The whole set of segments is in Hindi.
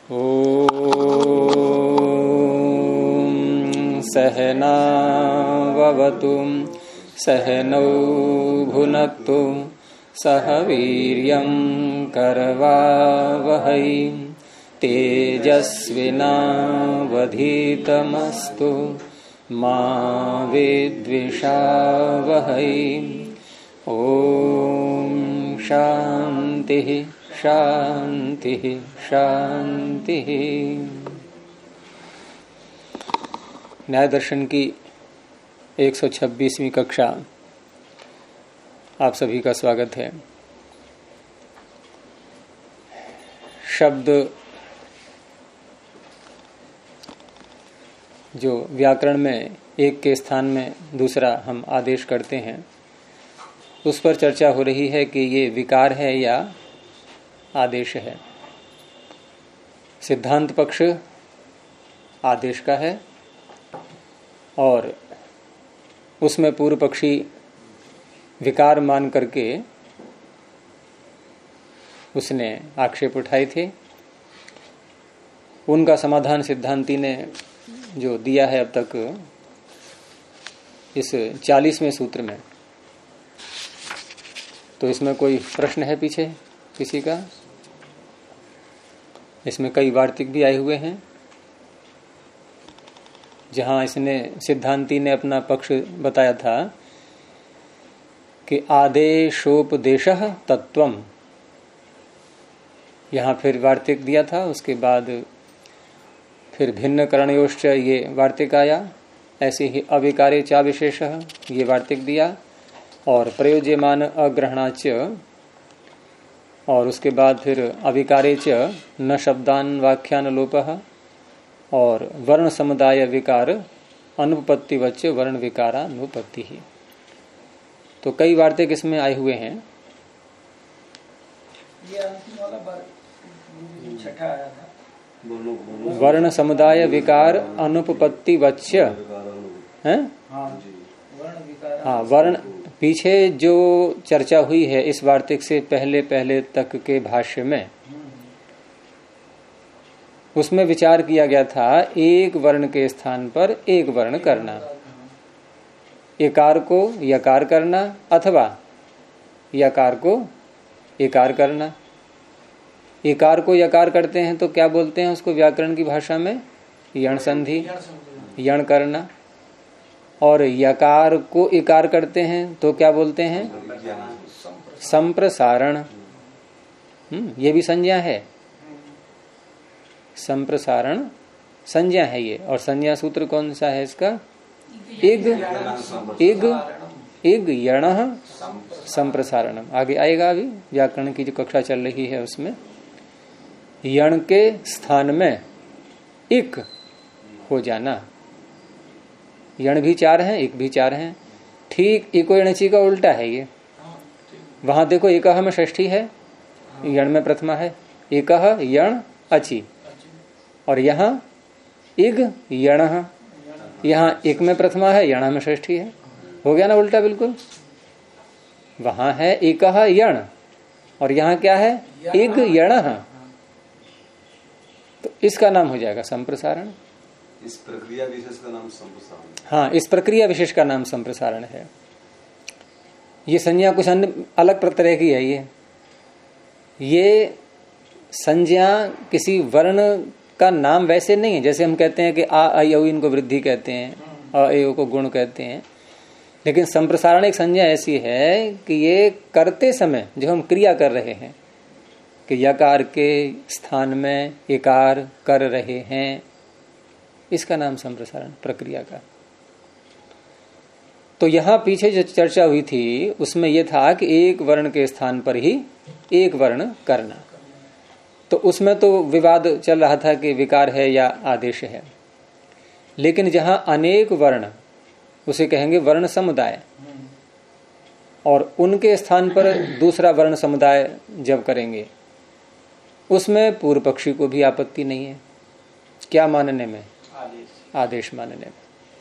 ॐ सहनाववतु सहनौ भुनक्तु सह वीर्यं करवावहै तेजस्विनावधीतमस्तु मा विद्विषावहै। ॐ शांति शांति शांति। न्याय दर्शन की 126वीं कक्षा आप सभी का स्वागत है। शब्द जो व्याकरण में एक के स्थान में दूसरा हम आदेश करते हैं, उस पर चर्चा हो रही है कि ये विकार है या आदेश है। सिद्धांत पक्ष आदेश का है और उसमें पूर्व पक्षी विकार मान करके उसने आक्षेप उठाए थे। उनका समाधान सिद्धांती ने जो दिया है अब तक इस 40वें सूत्र में, तो इसमें कोई प्रश्न है पीछे किसी का? इसमें कई वार्तिक भी आए हुए हैं जहां इसने सिद्धांती ने अपना पक्ष बताया था कि आदेशोपदेशः तत्वम्। यहां फिर वार्तिक दिया था, उसके बाद फिर भिन्न करणयोश्च ये वार्तिक आया। ऐसे ही अविकारे चा विशेषः ये वार्तिक दिया और प्रयोज्यमान अग्रहणाच, और उसके बाद फिर अविकारे च न शब्दान वाख्यान लोपः और वर्ण समुदाय विकार अनुपत्ति वच्च वर्ण विकारानुपत्ति ही। तो कई वार्तिक इसमें आए हुए हैं। वर्ण समुदाय विकार अनुपत्ति वच्च है। हाँ, वर्ण पीछे जो चर्चा हुई है इस वार्तिक से पहले पहले तक के भाष्य में, उसमें विचार किया गया था एक वर्ण के स्थान पर एक वर्ण करना, एकार को यकार करना अथवा यकार को एकार करना। एकार को यकार करते हैं तो क्या बोलते हैं उसको व्याकरण की भाषा में? यण संधि, यण करना। और यकार को इकार करते हैं तो क्या बोलते हैं? संप्रसारण। ये भी संज्ञा है, संप्रसारण संज्ञा है ये। और संज्ञा सूत्र कौन सा है इसका? इग इग इग यणः संप्रसारणम। आगे आएगा, अभी व्याकरण की जो कक्षा चल रही है उसमें यण के स्थान में इक हो जाना। यण भी चार हैं, एक भी चार हैं। ठीक इको यणची का उल्टा है ये। वहां देखो एकह में षष्ठी है, यण में प्रथमा है। एकह यण अचि, और यहाँ इग यणः, यहाँ एक में प्रथमा है, यण में षष्ठी है। हो गया ना उल्टा बिल्कुल। वहां है एकह यण और यहाँ क्या है? इग यणः। तो इसका नाम हो जाएगा संप्रसारण। इस प्रक्रिया विशेष का नाम संप्रसारण। हाँ, इस प्रक्रिया विशेष का नाम संप्रसारण है। ये संज्ञा कुछ अन्य अलग तरह की है। ये संज्ञा किसी वर्ण का नाम वैसे नहीं है। जैसे हम कहते हैं कि आ आई औ इनको वृद्धि कहते हैं, अ ए को गुण कहते हैं। लेकिन संप्रसारण एक संज्ञा ऐसी है कि ये करते समय जो हम क्रिया कर रहे हैं कि यकार के स्थान में एकार कर रहे हैं, इसका नाम संप्रसारण प्रक्रिया का। तो यहां पीछे जो चर्चा हुई थी उसमें यह था कि एक वर्ण के स्थान पर ही एक वर्ण करना। तो उसमें तो विवाद चल रहा था कि विकार है या आदेश है। लेकिन जहां अनेक वर्ण, उसे कहेंगे वर्ण समुदाय, और उनके स्थान पर दूसरा वर्ण समुदाय जब करेंगे, उसमें पूर्व पक्षी को भी आपत्ति नहीं है। क्या मानने में? आदेश मानने में।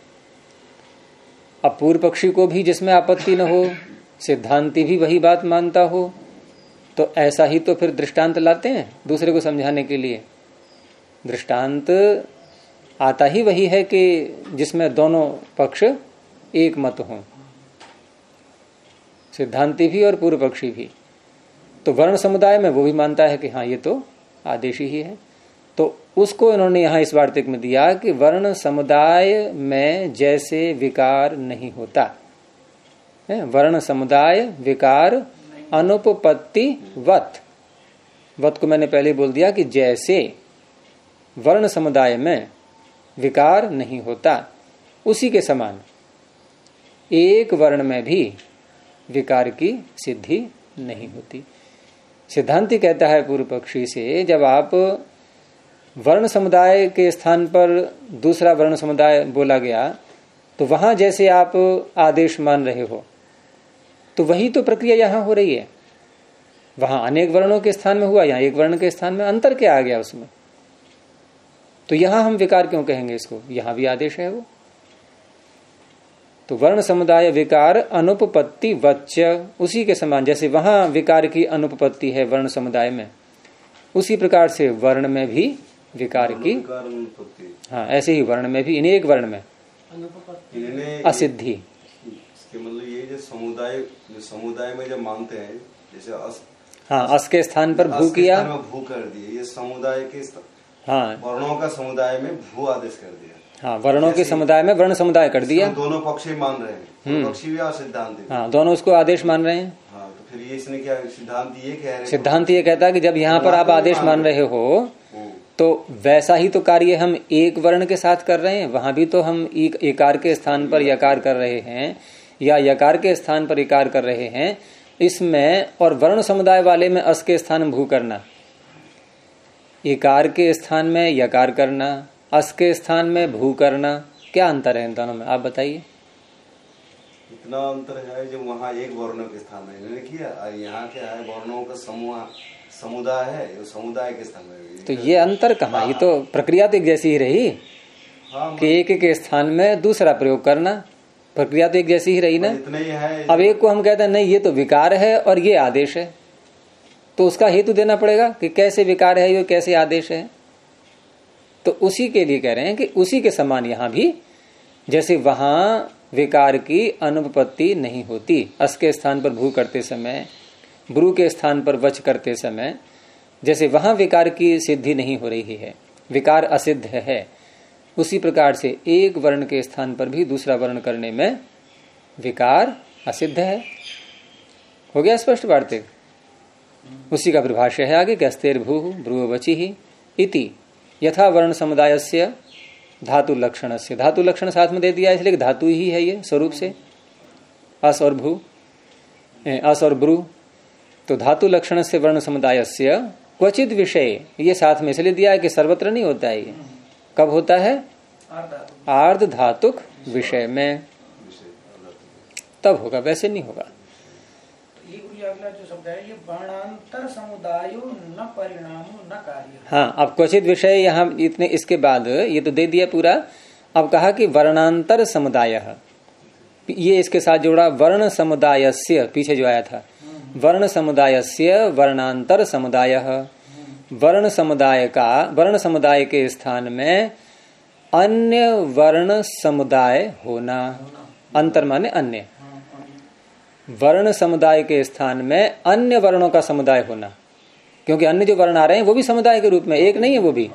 अब पूर्व पक्षी को भी जिसमें आपत्ति न हो, सिद्धांती भी वही बात मानता हो, तो ऐसा ही तो फिर दृष्टांत लाते हैं दूसरे को समझाने के लिए दृष्टांत आता ही वही है कि जिसमें दोनों पक्ष एक मत हों, सिद्धांती भी और पूर्व पक्षी भी। तो वर्ण समुदाय में वो भी मानता है कि हाँ ये तो आदेश ही है। तो उसको इन्होंने यहां इस वार्तिक में दिया कि वर्ण समुदाय में जैसे विकार नहीं होता है, वर्ण समुदाय विकार अनुपपत्ति वत को मैंने पहले बोल दिया कि जैसे वर्ण समुदाय में विकार नहीं होता, उसी के समान एक वर्ण में भी विकार की सिद्धि नहीं होती। सिद्धांति कहता है पूर्व पक्षी से, जब आप वर्ण समुदाय के स्थान पर दूसरा वर्ण समुदाय बोला गया तो वहां जैसे आप आदेश मान रहे हो, तो वही तो प्रक्रिया यहां हो रही है। वहां अनेक वर्णों के स्थान में हुआ, यहां एक वर्ण के स्थान में अंतर क्या आ गया उसमें, तो यहां हम विकार क्यों कहेंगे इसको, यहां भी आदेश है वो। तो वर्ण समुदाय विकार अनुपपत्ति वच्च, उसी के समान जैसे वहां विकार की अनुपपत्ति है वर्ण समुदाय में, उसी प्रकार से वर्ण में भी विकार की, हाँ ऐसे ही वर्ण में भी, इन एक वर्ण में असिद्धि। मतलब ये जो समुदाय में जब मानते हैं, जैसे हाँ अस के स्थान पर भू किया, भू कर दिए, ये समुदाय के हाँ वर्णों का समुदाय में भू आदेश कर दिया, हाँ वर्णों के समुदाय में वर्ण समुदाय कर दिया। दोनों पक्ष ही मान रहे हैं, पक्षी भी और सिद्धांत, हाँ दोनों उसको आदेश मान रहे हैं। हाँ तो फिर ये इसने क्या सिद्धांत ये कह रहे, सिद्धांत ये कहता है कि जब यहाँ पर आप आदेश मान रहे हो तो वैसा ही तो कार्य हम एक वर्ण के साथ कर रहे हैं, वहां भी तो हम एकार के स्थान पर यकार कर रहे हैं या यकार के स्थान पर इकार कर रहे हैं इसमें, और वर्ण समुदाय वाले में अस के स्थान भू करना, इकार के स्थान में यकार करना, अस के स्थान में भू करना, क्या अंतर है इन दोनों में आप बताइए। इतना अंतर है जो वहाँ एक वर्णों के स्थान में इन्होंने किया, यहाँ क्या है वर्णों का समुदाय है, ये समुदाय के स्थान में, तो ये अंतर कहाँ, ये तो प्रक्रिया तो एक जैसी ही रही कि एक के स्थान में दूसरा प्रयोग करना, प्रक्रिया तो एक जैसी ही रही ना। इतना ही है। अब एक को हम कहते हैं नहीं ये तो विकार है और ये आदेश है, तो उसका हेतु देना पड़ेगा कि कैसे विकार है ये, कैसे आदेश है। तो उसी के लिए कह रहे हैं कि उसी के समान यहां भी जैसे वहां विकार की अनुपपत्ति नहीं होती, अस के स्थान पर भू करते समय, ब्रू के स्थान पर वच करते समय, जैसे वहां विकार की सिद्धि नहीं हो रही है, विकार असिद्ध है, उसी प्रकार से एक वर्ण के स्थान पर भी दूसरा वर्ण करने में विकार असिद्ध है। हो गया स्पष्ट वार्तिक। उसी का परिभाष्य है आगे, अस्तेर भू ब्रुवची ही इति यथा वर्ण समुदायस्य धातु लक्षणस्य, धातु लक्षण साथ में दे दिया इसलिए धातु ही है ये स्वरूप से, अस और भू, अस और ब्रू, तो धातु लक्षण से वर्ण समुदायस्य क्वचित विषय, ये साथ में इसलिए दिया है कि सर्वत्र नहीं होता है ये, कब होता है आर्ध धातुक विषय में, तब होगा, वैसे नहीं होगा। ये अगला जो शब्द है ये वर्णांतर समुदायो न परिणामो न कार्य। हाँ अब क्वचित विषय यहाँ इतने, इसके बाद ये तो दे दिया पूरा, अब कहा कि वर्णांतर समुदाय, ये इसके साथ जोड़ा वर्ण समुदायस्य, पीछे जो आया था वर्ण समुदायस्य वर्णांतर समुदाय, वर्ण समुदाय का, वर्ण समुदाय के स्थान में अन्य वर्ण समुदाय होना, अंतर माने अन्य, वर्ण समुदाय के स्थान में अन्य वर्णों का समुदाय होना, क्योंकि अन्य जो वर्ण आ रहे हैं वो भी समुदाय के रूप में, एक नहीं है वो भी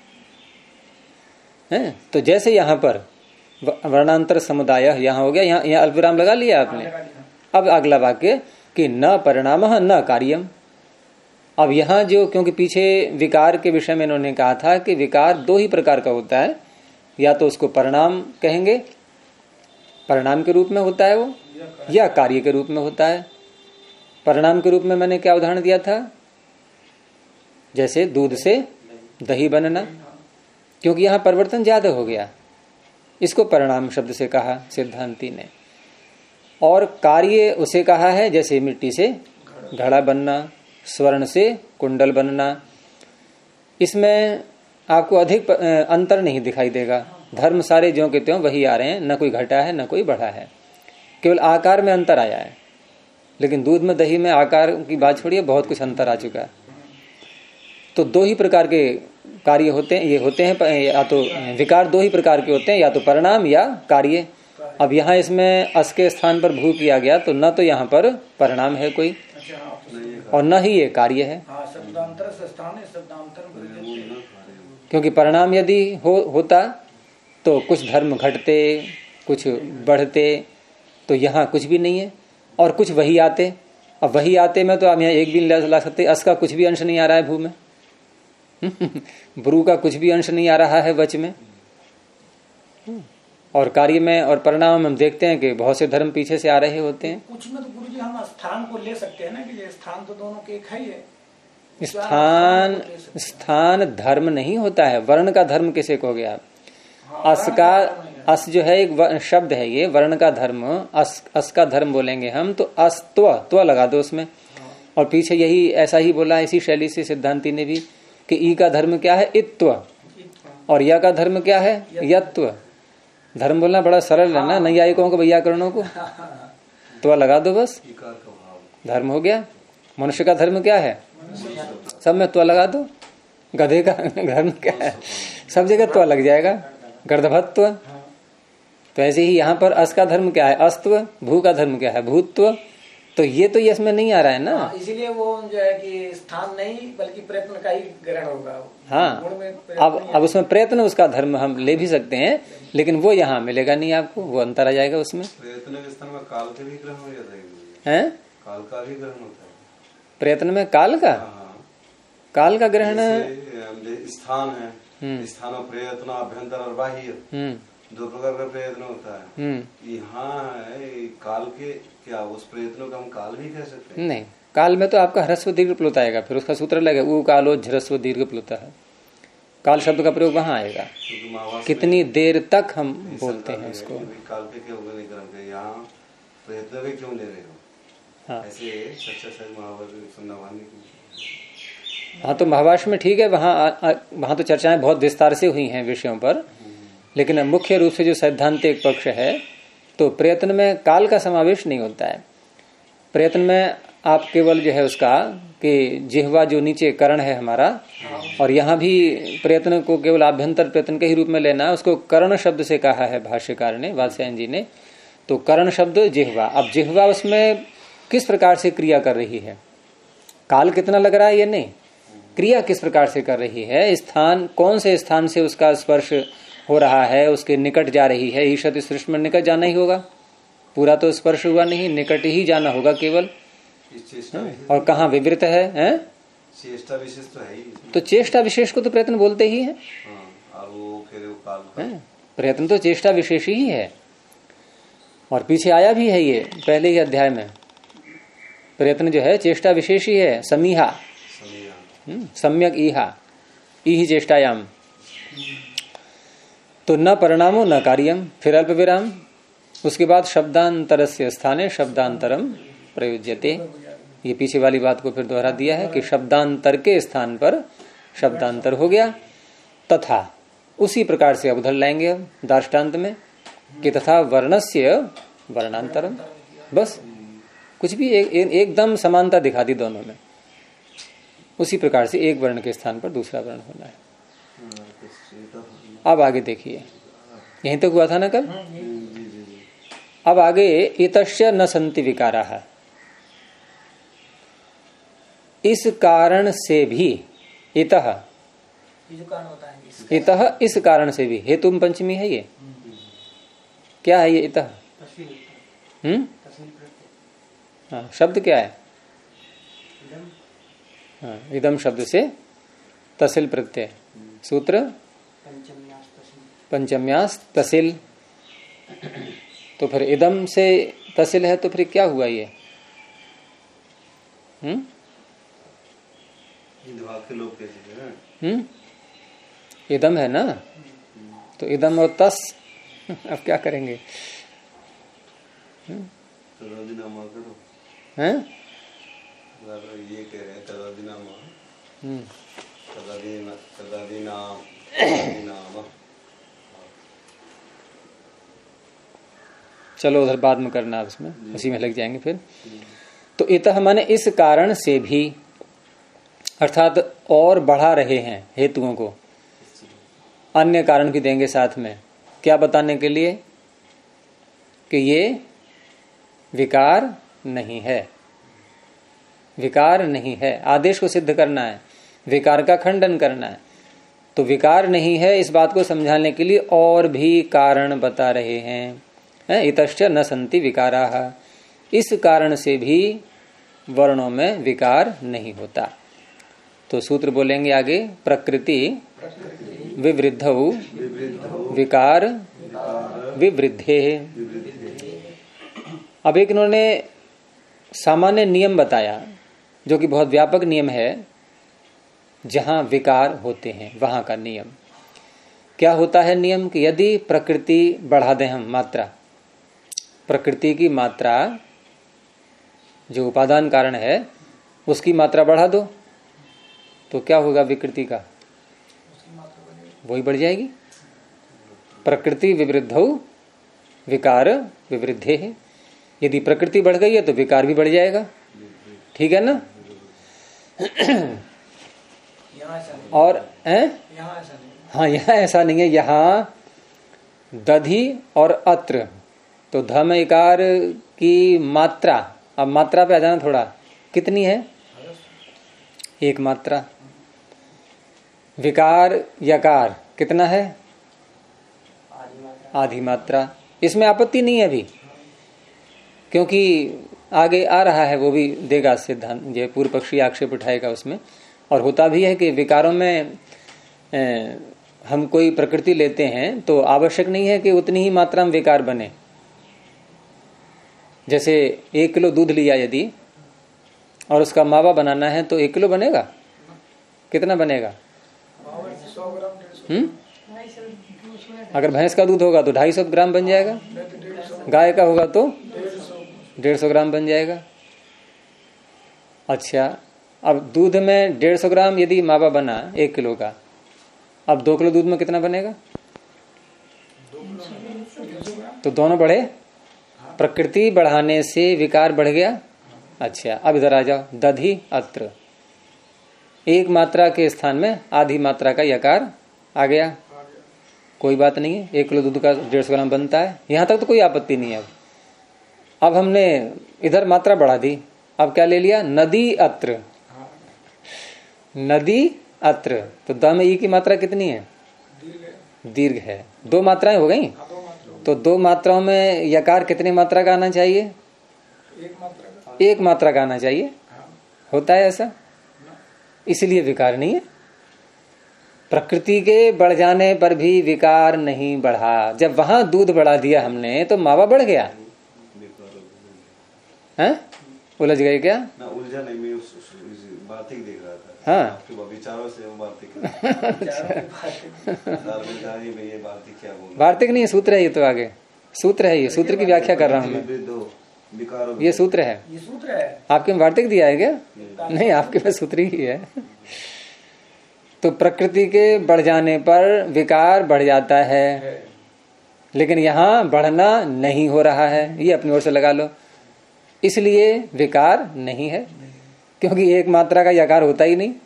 है। तो जैसे यहां पर वर्णांतर समुदाय यहां हो गया, यहाँ अल्पविराम लगा लिया आपने। अब अगला वाक्य कि न परिणाम न कार्यम, अब यहां जो, क्योंकि पीछे विकार के विषय में इन्होंने कहा था कि विकार दो ही प्रकार का होता है, या तो उसको परिणाम कहेंगे, परिणाम के रूप में होता है वो, या कार्य के रूप में होता है। परिणाम के रूप में मैंने क्या उदाहरण दिया था, जैसे दूध से दही बनना, क्योंकि यहां परिवर्तन ज्यादा हो गया, इसको परिणाम शब्द से कहा सिद्धांति ने। और कार्य उसे कहा है जैसे मिट्टी से घड़ा बनना, स्वर्ण से कुंडल बनना, इसमें आपको अधिक अंतर नहीं दिखाई देगा, धर्म सारे ज्यों के त्यों वही आ रहे हैं, न कोई घटा है न कोई बढ़ा है, केवल आकार में अंतर आया है। लेकिन दूध में दही में आकार की बात छोड़िए, बहुत कुछ अंतर आ चुका है। तो दो ही प्रकार के कार्य होते हैं, ये होते हैं, या तो विकार दो ही प्रकार के होते हैं, या तो परिणाम या कार्य। अब यहाँ इसमें अस के स्थान पर भू किया गया, तो न तो यहाँ पर परिणाम है कोई और न ही ये कार्य है, क्योंकि परिणाम यदि होता तो कुछ धर्म घटते, कुछ बढ़ते, तो यहाँ कुछ भी नहीं है, और कुछ वही आते। अब वही आते में तो आप यहाँ एक भी ला सकते, अस का कुछ भी अंश नहीं आ रहा है भू में, ब्रू का कुछ भी अंश नहीं आ रहा है वच में, और कार्य में और परिणाम हम देखते हैं कि बहुत से धर्म पीछे से आ रहे होते हैं। कुछ में तो गुरु जी हम स्थान को ले सकते हैं ना, कि स्थान तो दोनों के एक है ही है। स्थान धर्म नहीं होता है, वर्ण का धर्म किसे कहोगे आप? अस का, अस जो है एक शब्द है, ये वर्ण का धर्म, अस का धर्म बोलेंगे हम तो अस्त्व लगा दो उसमें। और पीछे यही ऐसा ही बोला, इसी शैली से सिद्धांति ने भी, कि ई का धर्म क्या है? इत्व, और या का धर्म क्या है? यत्व। धर्म बोलना बड़ा सरल है ना, नैयायिकों को, वैयाकरणों को त्व लगा दो बस, धर्म हो गया। मनुष्य का धर्म क्या है? सब में त्व लगा दो। गधे का धर्म क्या है? सब जगह त्व लग जाएगा, गर्दभत्व। तो ऐसे ही यहाँ पर अस का धर्म क्या है? अस्त्व। भू का धर्म क्या है? भूत्व। तो ये तो यश में नहीं आ रहा है ना, इसीलिए वो जो है कि स्थान नहीं बल्कि प्रयत्न का ही ग्रहण होगा। हाँ, अब उसमें प्रयत्न उसका धर्म हम ले भी सकते हैं, लेकिन वो यहाँ मिलेगा नहीं आपको, वो अंतर आ जाएगा उसमें। प्रयत्न के स्थान में काल का भी ग्रहण हो जाता है, काल का भी ग्रहण होता है प्रयत्न में। काल का, काल का ग्रहण स्थान है, स्थान प्रयत्न अभ्यंतर और बाह्य, दो प्रकार का प्रयत्न होता है। यहाँ काल के क्या, उस प्रयत्नों का हम काल भी कह सकते हैं? नहीं, काल में तो आपका ह्रस्व दीर्घ प्लुत आएगा, फिर उसका सूत्र लगेगा ऊ कालो ह्रस्व दीर्घ प्लुत है। काल शब्द का प्रयोग वहां आएगा, कितनी देर तक हम बोलते हैं उसको। काल के क्यों नहीं करेंगे, यहाँ प्रयत्न भी क्यों ले रहे हो? हाँ, ऐसे हाँ, तो महाभाष्य में ठीक है, वहां तो चर्चाएं बहुत विस्तार से हुई हैं विषयों पर, लेकिन मुख्य रूप से जो सैद्धांतिक पक्ष है, तो प्रयत्न में काल का समावेश नहीं होता है। प्रयत्न में आप केवल जो है उसका कि जिह्वा जो नीचे कर्ण है हमारा, और यहाँ भी प्रयत्न को केवल आभ्यंतर प्रयत्न के ही रूप में लेना है, उसको कर्ण शब्द से कहा है भाष्यकार ने, वात्स्यायन जी ने। तो कर्ण शब्द जिह्वा, अब जिह्वा उसमें किस प्रकार से क्रिया कर रही है, काल कितना लग रहा है ये नहीं, क्रिया किस प्रकार से कर रही है, स्थान कौन से स्थान से उसका स्पर्श हो रहा है, उसके निकट जा रही है। ईशत सृष्टि में निकट जाना ही होगा, पूरा तो स्पर्श हुआ नहीं, निकट ही जाना होगा केवल। और कहाँ विवृत है? चेष्टा विशेष तो है ही, तो चेष्टा विशेष को तो प्रयत्न बोलते ही है। प्रयत्न तो चेष्टा विशेष ही है, और पीछे आया भी है ये पहले ही अध्याय में, प्रयत्न जो है चेष्टा विशेष ही है। समीहा, सम्यक ईहा, ई चेष्टायाम। तो न परिणामो न कार्यम, फिर अल्प विराम, उसके बाद शब्दांतरस्य स्थाने शब्दांतरम प्रयुज्यते। ये पीछे वाली बात को फिर दोहरा दिया है कि शब्दांतर के स्थान पर शब्दांतर हो गया। तथा उसी प्रकार से अब उधर लाएंगे दार्ष्टान्त में कि तथा वर्णस्य वर्णांतरम, बस कुछ भी एकदम समानता दिखा दी दोनों में। उसी प्रकार से एक वर्ण के स्थान पर दूसरा वर्ण होना है। अब आगे देखिए, यहीं तक हुआ था ना कल। अब आगे इतस्य न संति विकाराः, इस कारण से भी, इतः इस कारण से भी, हेतु पंचमी है ये, क्या है ये इतः? हाँ, शब्द क्या है? हाँ, इदम शब्द से तसिल प्रत्यय, सूत्र पंचम्यास तसिल। तो फिर इदम से तसिल है, तो फिर क्या हुआ ये? इदम है ना, तो इदम और तस, अब क्या करेंगे? हैं? ये कह रहे हैं चलो उधर बाद में करना, उसमें उसी में लग जाएंगे फिर। तो इतः माने इस कारण से भी, अर्थात और बढ़ा रहे हैं हेतुओं को, अन्य कारण भी देंगे साथ में, क्या बताने के लिए कि ये विकार नहीं है, विकार नहीं है, आदेश को सिद्ध करना है, विकार का खंडन करना है। तो विकार नहीं है इस बात को समझाने के लिए और भी कारण बता रहे हैं। इतश्च न संति विकाराः, इस कारण से भी वर्णों में विकार नहीं होता। तो सूत्र बोलेंगे आगे, प्रकृति विवृद्धौ विकार विवृद्धे। अब एक इन्होंने सामान्य नियम बताया जो कि बहुत व्यापक नियम है, जहां विकार होते हैं वहां का नियम क्या होता है। नियम कि यदि प्रकृति बढ़ा दें हम, मात्रा, प्रकृति की मात्रा जो उपादान कारण है उसकी मात्रा बढ़ा दो तो क्या होगा, विकृति का वही बढ़ जाएगी। प्रकृति विवृद्धौ विकार विवृद्धे है, यदि प्रकृति बढ़ गई है तो विकार भी बढ़ जाएगा, ठीक है ना। और हाँ, यहाँ ऐसा नहीं है, यहाँ दधि और अत्र, तो धम इकार की मात्रा, अब मात्रा पे आ जाना थोड़ा, कितनी है, एक मात्रा। विकार यकार कितना है, आधी मात्रा। इसमें आपत्ति नहीं है अभी, क्योंकि आगे आ रहा है, वो भी देगा सिद्धांत, ये पूर्व पक्षी आक्षेप उठाएगा उसमें। और होता भी है कि विकारों में हम कोई प्रकृति लेते हैं तो आवश्यक नहीं है कि उतनी ही मात्रा में विकार बने। जैसे 1 किलो दूध लिया यदि और उसका मावा बनाना है तो 1 किलो बनेगा, कितना बनेगा, अगर भैंस का दूध होगा तो 250 ग्राम बन जाएगा, गाय का होगा तो 150 ग्राम बन जाएगा। अच्छा, अब दूध में 150 ग्राम यदि मावा बना 1 किलो का, अब 2 किलो दूध में कितना बनेगा, तो दोनों बढ़े, प्रकृति बढ़ाने से विकार बढ़ गया। अच्छा, अब इधर आ जाओ, दधि अत्र, एक मात्रा के स्थान में आधी मात्रा का यकार आ गया, कोई बात नहीं है, 1 किलो दूध का 150 ग्राम बनता है, यहां तक तो कोई आपत्ति नहीं है। अब हमने इधर मात्रा बढ़ा दी, अब क्या ले लिया, नदी अत्र, नदी अत्र, तो द में ई की मात्रा कितनी है, दीर्घ है, 2 मात्राएं हो गई, तो 2 मात्राओं में यकार कितनी मात्रा का आना चाहिए, 1 मात्रा का आना चाहिए। होता है ऐसा, इसलिए विकार नहीं है। प्रकृति के बढ़ जाने पर भी विकार नहीं बढ़ा। जब वहां दूध बढ़ा दिया हमने तो मावा बढ़ गया, हैं? उलझ गए क्या? ना उलझा नहीं, मैं वार्तिक देख रहा था। हाँ, आपके विचारों से वार्तिक वार्तिक नहीं है, सूत्र है ये, तो आगे सूत्र है, ये सूत्र की व्याख्या कर रहा हूँ मैं, ये सूत्र है, ये सूत्र है। आपके में वार्तिक दिया है क्या? नहीं, आपके पास सूत्र ही है। तो प्रकृति के बढ़ जाने पर विकार बढ़ जाता है, लेकिन यहाँ बढ़ना नहीं हो रहा है, ये अपनी ओर से लगा लो, इसलिए विकार नहीं है, क्योंकि 1 मात्रा का यकार होता ही नहीं।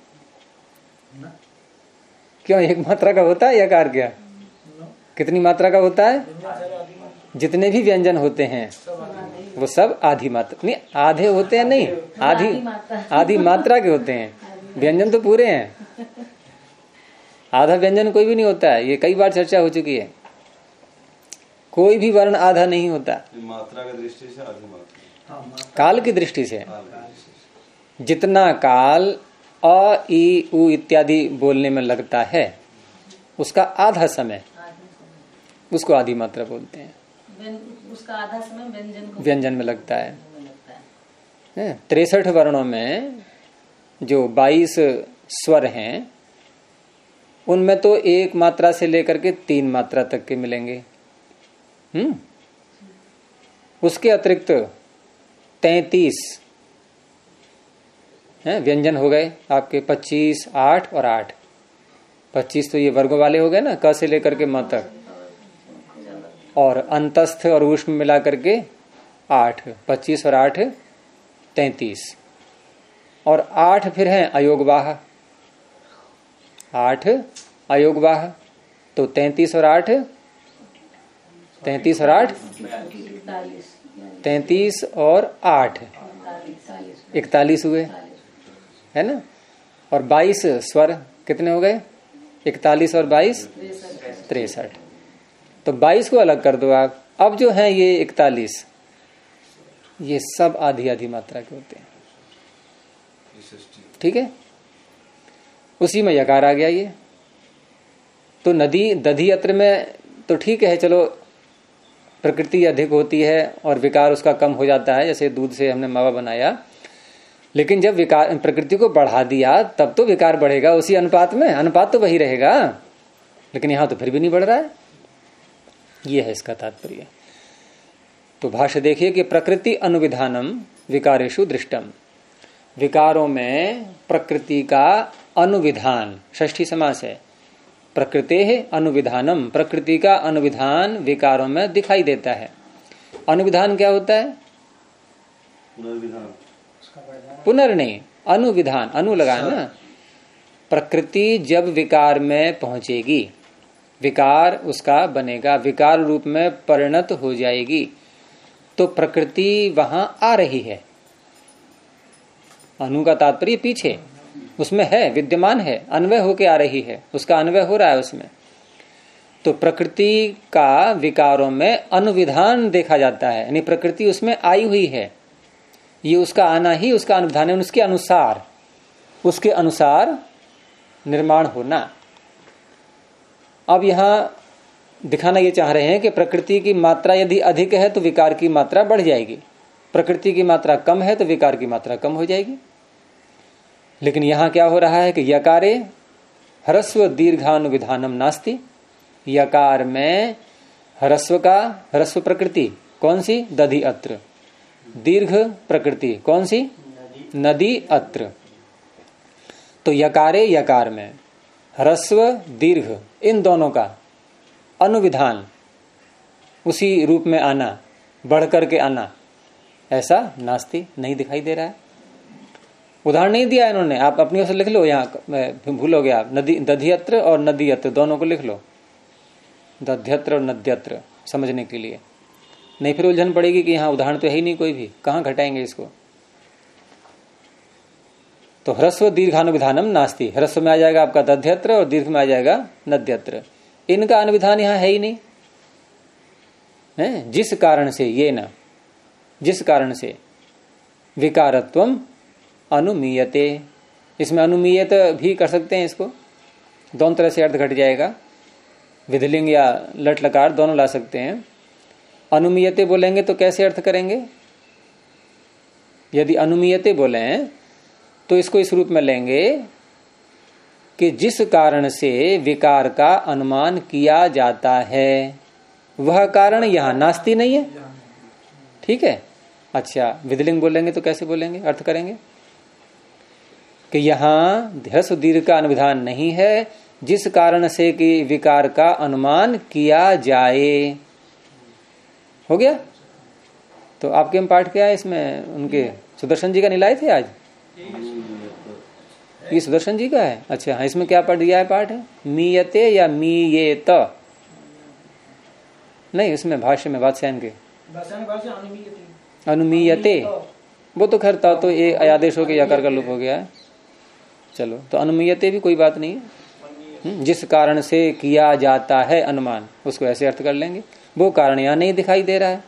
क्यों 1 मात्रा का होता है यकार? क्या कितनी मात्रा का होता है? जितने भी व्यंजन होते हैं वो सब आधी मात्रा, नहीं आधे होते हैं, नहीं आधी मात्रा के होते हैं। व्यंजन तो पूरे हैं, आधा व्यंजन कोई भी नहीं होता है, ये कई बार चर्चा हो चुकी है। कोई भी वर्ण आधा नहीं होता, मात्रा की दृष्टि से आधी मात्रा, काल की दृष्टि से। जितना काल अ ई उ इत्यादि बोलने में लगता है उसका आधा समय, उसको आधी मात्रा बोलते हैं। उसका आधा समय व्यंजन में लगता है। 63 वर्णों में जो 22 स्वर हैं उनमें तो 1 मात्रा से लेकर के 3 मात्रा तक के मिलेंगे। उसके अतिरिक्त 33 व्यंजन हो गए आपके, 25, 8 और 8। 25 तो ये वर्गों वाले हो गए ना, क से लेकर के म तक, और अंतस्थ और ऊष्म मिला करके 8, 25 और 8 33, और 8 फिर हैं अयोगवाह, 8 अयोगवाह, तो 33 और 8 33 और 8 33 और 8 41 हुए, है ना। और 22 स्वर कितने हो गए? 41 और 22 63। तो 22 को अलग कर दो आप। अब जो है ये 41, ये सब आधी आधी मात्रा के होते हैं, ठीक है। उसी में यकार आ गया ये। तो नदी दधी अत्र में तो ठीक है, चलो प्रकृति अधिक होती है और विकार उसका कम हो जाता है, जैसे दूध से हमने मावा बनाया। लेकिन जब विकार प्रकृति को बढ़ा दिया तब तो विकार बढ़ेगा उसी अनुपात में, अनुपात तो वही रहेगा। लेकिन यहां तो फिर भी नहीं बढ़ रहा है, ये है इसका तात्पर्य। तो भाष्य देखिए कि प्रकृति अनुविधानम विकारेषु दृष्टम, विकारों में प्रकृति का अनुविधान, षष्ठी समास है। प्रकृते अनुविधानम, प्रकृति का अनुविधान विकारों में दिखाई देता है। अनुविधान क्या होता है? पुनर्नय, अनुविधान, अनु लगाना ना। प्रकृति जब विकार में पहुंचेगी, विकार उसका बनेगा, विकार रूप में परिणत हो जाएगी, तो प्रकृति वहां आ रही है। अनु का तात्पर्य पीछे, उसमें है, विद्यमान है, अन्वय होके आ रही है, उसका अन्वय हो रहा है उसमें। तो प्रकृति का विकारों में अनुविधान देखा जाता है, यानी प्रकृति उसमें आई हुई है, ये उसका आना ही उसका अनुविधान है, उसके अनुसार निर्माण होना। अब यहां दिखाना ये चाह रहे हैं कि प्रकृति की मात्रा यदि अधिक है तो विकार की मात्रा बढ़ जाएगी, प्रकृति की मात्रा कम है तो विकार की मात्रा कम हो जाएगी। लेकिन यहां क्या हो रहा है कि यकारे ह्रस्व दीर्घानुविधानम नास्ति, यकार में ह्रस्व का, ह्रस्व प्रकृति कौन सी? दधि अत्र। दीर्घ प्रकृति कौन सी? नदी अत्र। तो यकारे, यकार में ह्रस्व दीर्घ इन दोनों का अनुविधान, उसी रूप में आना, बढ़ करके आना, ऐसा नास्ति, नहीं दिखाई दे रहा है। उदाहरण नहीं दिया इन्होंने, आप अपनी ओर से लिख लो, यहाँ भूलोगे आप। नदी, दध्यत्र और नदीयत्र दोनों को लिख लो, दध्यत्र और नद्यत्र, समझने के लिए। नहीं फिर उलझन पड़ेगी कि यहाँ उदाहरण तो है ही नहीं कोई भी, कहाँ घटाएंगे इसको। तो ह्रस्व दीर्घानुविधानम नास्ति, ह्रस्व में आ जाएगा आपका दध्यत्र और दीर्घ में आ जाएगा नद्यत्र। इनका अनुविधान यहाँ है ही नहीं है। जिस कारण से ये न, जिस कारण से विकारत्वम अनुमीयते, इसमें अनुमीयत भी कर सकते हैं, इसको दोनों तरह से अर्थ घट जाएगा, विधिलिंग या लट लकार दोनों ला सकते हैं। अनुमीयते बोलेंगे तो कैसे अर्थ करेंगे? यदि अनुमीयते बोले तो इसको इस रूप में लेंगे कि जिस कारण से विकार का अनुमान किया जाता है वह कारण यहां नास्ति नहीं है, ठीक है। अच्छा, विधिलिंग बोलेंगे तो कैसे बोलेंगे, अर्थ करेंगे कि यहां ह्रस्व दीर्घ का अनुविधान नहीं है, जिस कारण से कि विकार का अनुमान किया जाए। हो गया। तो आपके हम पाठ क्या है इसमें? उनके सुदर्शन जी का निलाए थे आज, ये सुदर्शन जी का है। अच्छा हाँ, इसमें क्या पढ़ दिया है पाठ है? मीयते या मीयेत? नहीं, इसमें भाष्य में वात्स्यायन के अनुमीयते, वो तो खैर था, तो ये अयादेश हो के यकार का लोप हो गया है। चलो, तो अनुमीयते भी कोई बात नहीं है, जिस कारण से किया जाता है अनुमान, उसको ऐसे अर्थ कर लेंगे। वो कारण यहां नहीं दिखाई दे रहा है।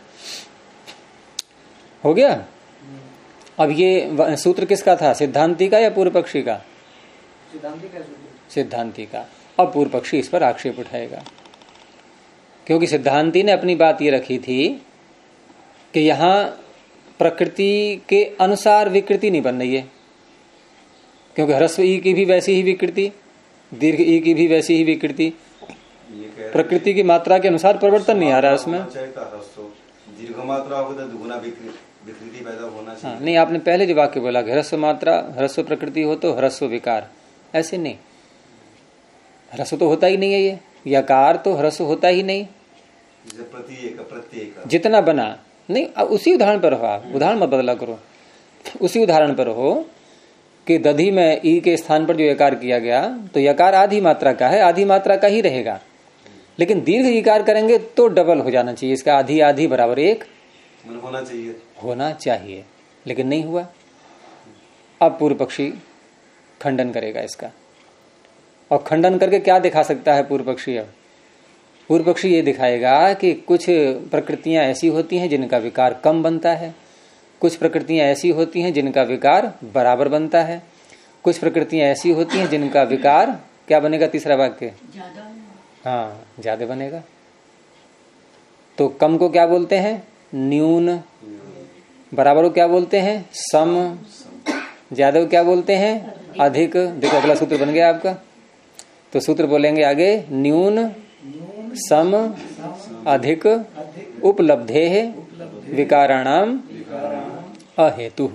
हो गया। अब ये सूत्र किसका था, सिद्धांति का या पूर्व पक्षी का? सिद्धांति का। अब पूर्व पक्षी इस पर आक्षेप उठाएगा, क्योंकि सिद्धांति ने अपनी बात ये रखी थी कि यहां प्रकृति के अनुसार विकृति नहीं बन रही है, क्योंकि ह्रस्व ई की भी वैसी ही विकृति, दीर्घ ई की भी वैसी ही विकृति, प्रकृति की मात्रा के अनुसार परिवर्तन नहीं आ रहा है उसमें। दीर्घ मात्रा हो तो दुगुना विकृति पैदा होना चाहिए। नहीं, आपने पहले जो वाक्य बोला ह्रस्व मात्रा, ह्रस्व प्रकृति हो तो ह्रस्व विकार, ऐसे नहीं। ह्रस्व तो होता ही नहीं है, ये यकार तो ह्रस्व होता ही नहीं। प्रत्येक जितना बना नहीं, उसी उदाहरण पर हो आप, उदाहरण मत बदला करो, उसी उदाहरण पर हो कि दधी में ई के स्थान पर जो यकार किया गया तो यकार आधी मात्रा का है, आधी मात्रा का ही रहेगा, लेकिन दीर्घ ईकार करेंगे तो डबल हो जाना चाहिए, इसका आधी आधी बराबर 1 होना चाहिए, लेकिन नहीं हुआ। अब पूर्व पक्षी खंडन करेगा इसका, और खंडन करके क्या दिखा सकता है पूर्व पक्षी? अब पूर्व पक्षी ये दिखाएगा कि कुछ प्रकृतियां ऐसी होती हैं जिनका विकार कम बनता है, कुछ प्रकृतियां ऐसी होती हैं जिनका विकार बराबर बनता है, कुछ प्रकृतियां ऐसी होती हैं जिनका विकार क्या बनेगा? तीसरा वाक्य हाँ ज्यादा बनेगा। तो कम को क्या बोलते हैं? न्यून। बराबर को क्या बोलते हैं? सम। ज्यादा को क्या बोलते हैं? अधिक। देखो अगला सूत्र बन गया आपका। तो सूत्र बोलेंगे आगे, न्यून सम अधिक उपलब्धे विकाराणाम अहेतु।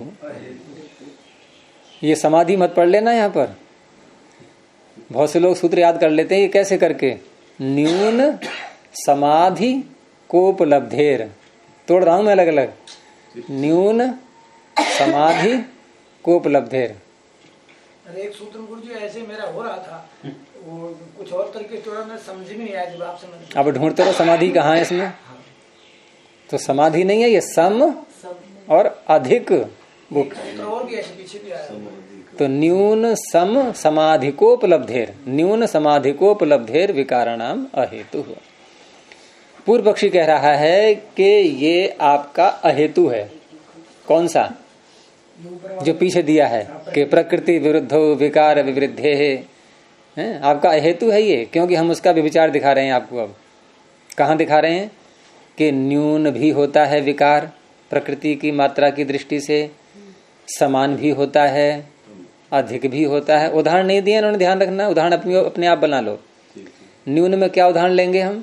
ये समाधि मत पढ़ लेना यहाँ पर, बहुत से लोग सूत्र याद कर लेते हैं ये कैसे करके, न्यून समाधि कोपलब्धेर। तोड़ रहा हूं मैं अलग अलग, न्यून समाधि कोपलब्धेर। एक सूत्र गुरु जी ऐसे मेरा हो रहा था, वो कुछ और तरीके थोड़ा मैं समझ भी नहीं आया जब आप समझ। अब ढूंढते रहो समाधि कहाँ है इसमें। तो समाधि नहीं है ये, सम और अधिक। वो तो न्यून सम समाधिकोपलब्धेर, न्यून समाधिकोपलब्धेर विकारणाम अहेतु। पूर्व पक्षी कह रहा है कि ये आपका अहेतु है। कौन सा? जो पीछे दिया है कि प्रकृति विरुद्धो विकार विवृद्धे है, आपका अहेतु है ये, क्योंकि हम उसका विचार दिखा रहे हैं आपको। अब कहाँ दिखा रहे हैं कि न्यून भी होता है विकार प्रकृति की मात्रा की दृष्टि से, समान भी होता है, अधिक भी होता है। उदाहरण नहीं दिए उन्होंने, ध्यान रखना, उदाहरण अपने आप बना लो। न्यून में क्या उदाहरण लेंगे हम?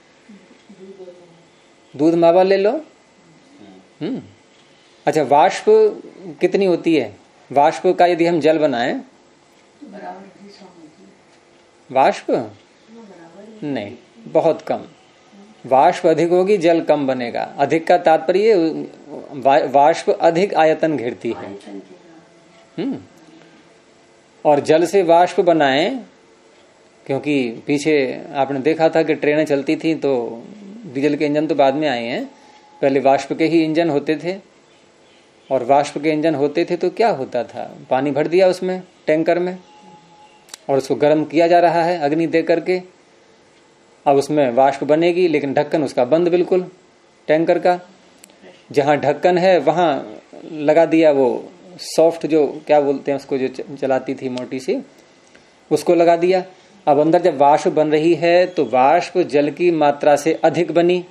दूध मावा ले लो। अच्छा, वाष्प कितनी होती है? वाष्प का यदि हम जल बनाएं, वाष्प नहीं, बहुत कम। वाष्प अधिक होगी, जल कम बनेगा। अधिक का तात्पर्य वाष्प अधिक आयतन घेरती है। और जल से वाष्प बनाएं, क्योंकि पीछे आपने देखा था कि ट्रेनें चलती थी तो डीजल के इंजन तो बाद में आए हैं, पहले वाष्प के ही इंजन होते थे। और वाष्प के इंजन होते थे तो क्या होता था, पानी भर दिया उसमें टैंकर में और उसको गर्म किया जा रहा है अग्नि दे करके। अब उसमें वाष्प बनेगी, लेकिन ढक्कन उसका बंद बिल्कुल टैंकर का। जहां ढक्कन है वहां लगा दिया वो सॉफ्ट, जो क्या बोलते हैं उसको, जो चलाती थी मोटी सी, उसको लगा दिया। अब अंदर जब वाष्प बन रही है तो वाष्प जल की मात्रा से अधिक बनी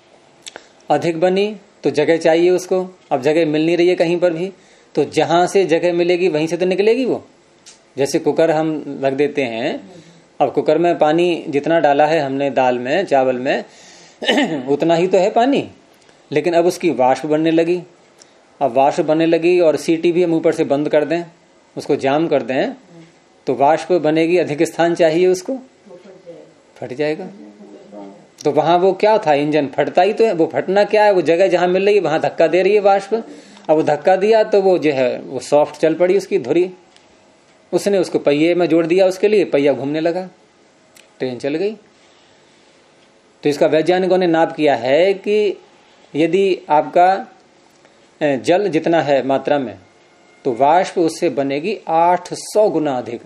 तो जगह चाहिए उसको। अब जगह मिल नहीं रही है कहीं पर भी, तो जहां से जगह मिलेगी वहीं से तो निकलेगी वो। जैसे कुकर हम रख देते हैं, अब कुकर में पानी जितना डाला है हमने दाल में चावल में उतना ही तो है पानी, लेकिन अब उसकी वाष्प बनने लगी। अब वाष्प बनने लगी और सीटी भी हम ऊपर से बंद कर दें, उसको जाम कर दें, तो वाष्प बनेगी, अधिक स्थान चाहिए उसको, फट जाएगा। तो वहां वो क्या था, इंजन फटता ही तो है। वो फटना क्या है, वो जगह जहां मिल रही है वहां धक्का दे रही है वाष्प। अब वो धक्का दिया तो वो जो है वो सॉफ्ट चल पड़ी उसकी धुरी, उसने उसको पहिए में जोड़ दिया, उसके लिए पहिया घूमने लगा, ट्रेन चल गई। तो इसका वैज्ञानिकों ने नाप किया है कि यदि आपका जल जितना है मात्रा में, तो वाष्प उससे बनेगी 800 गुना अधिक।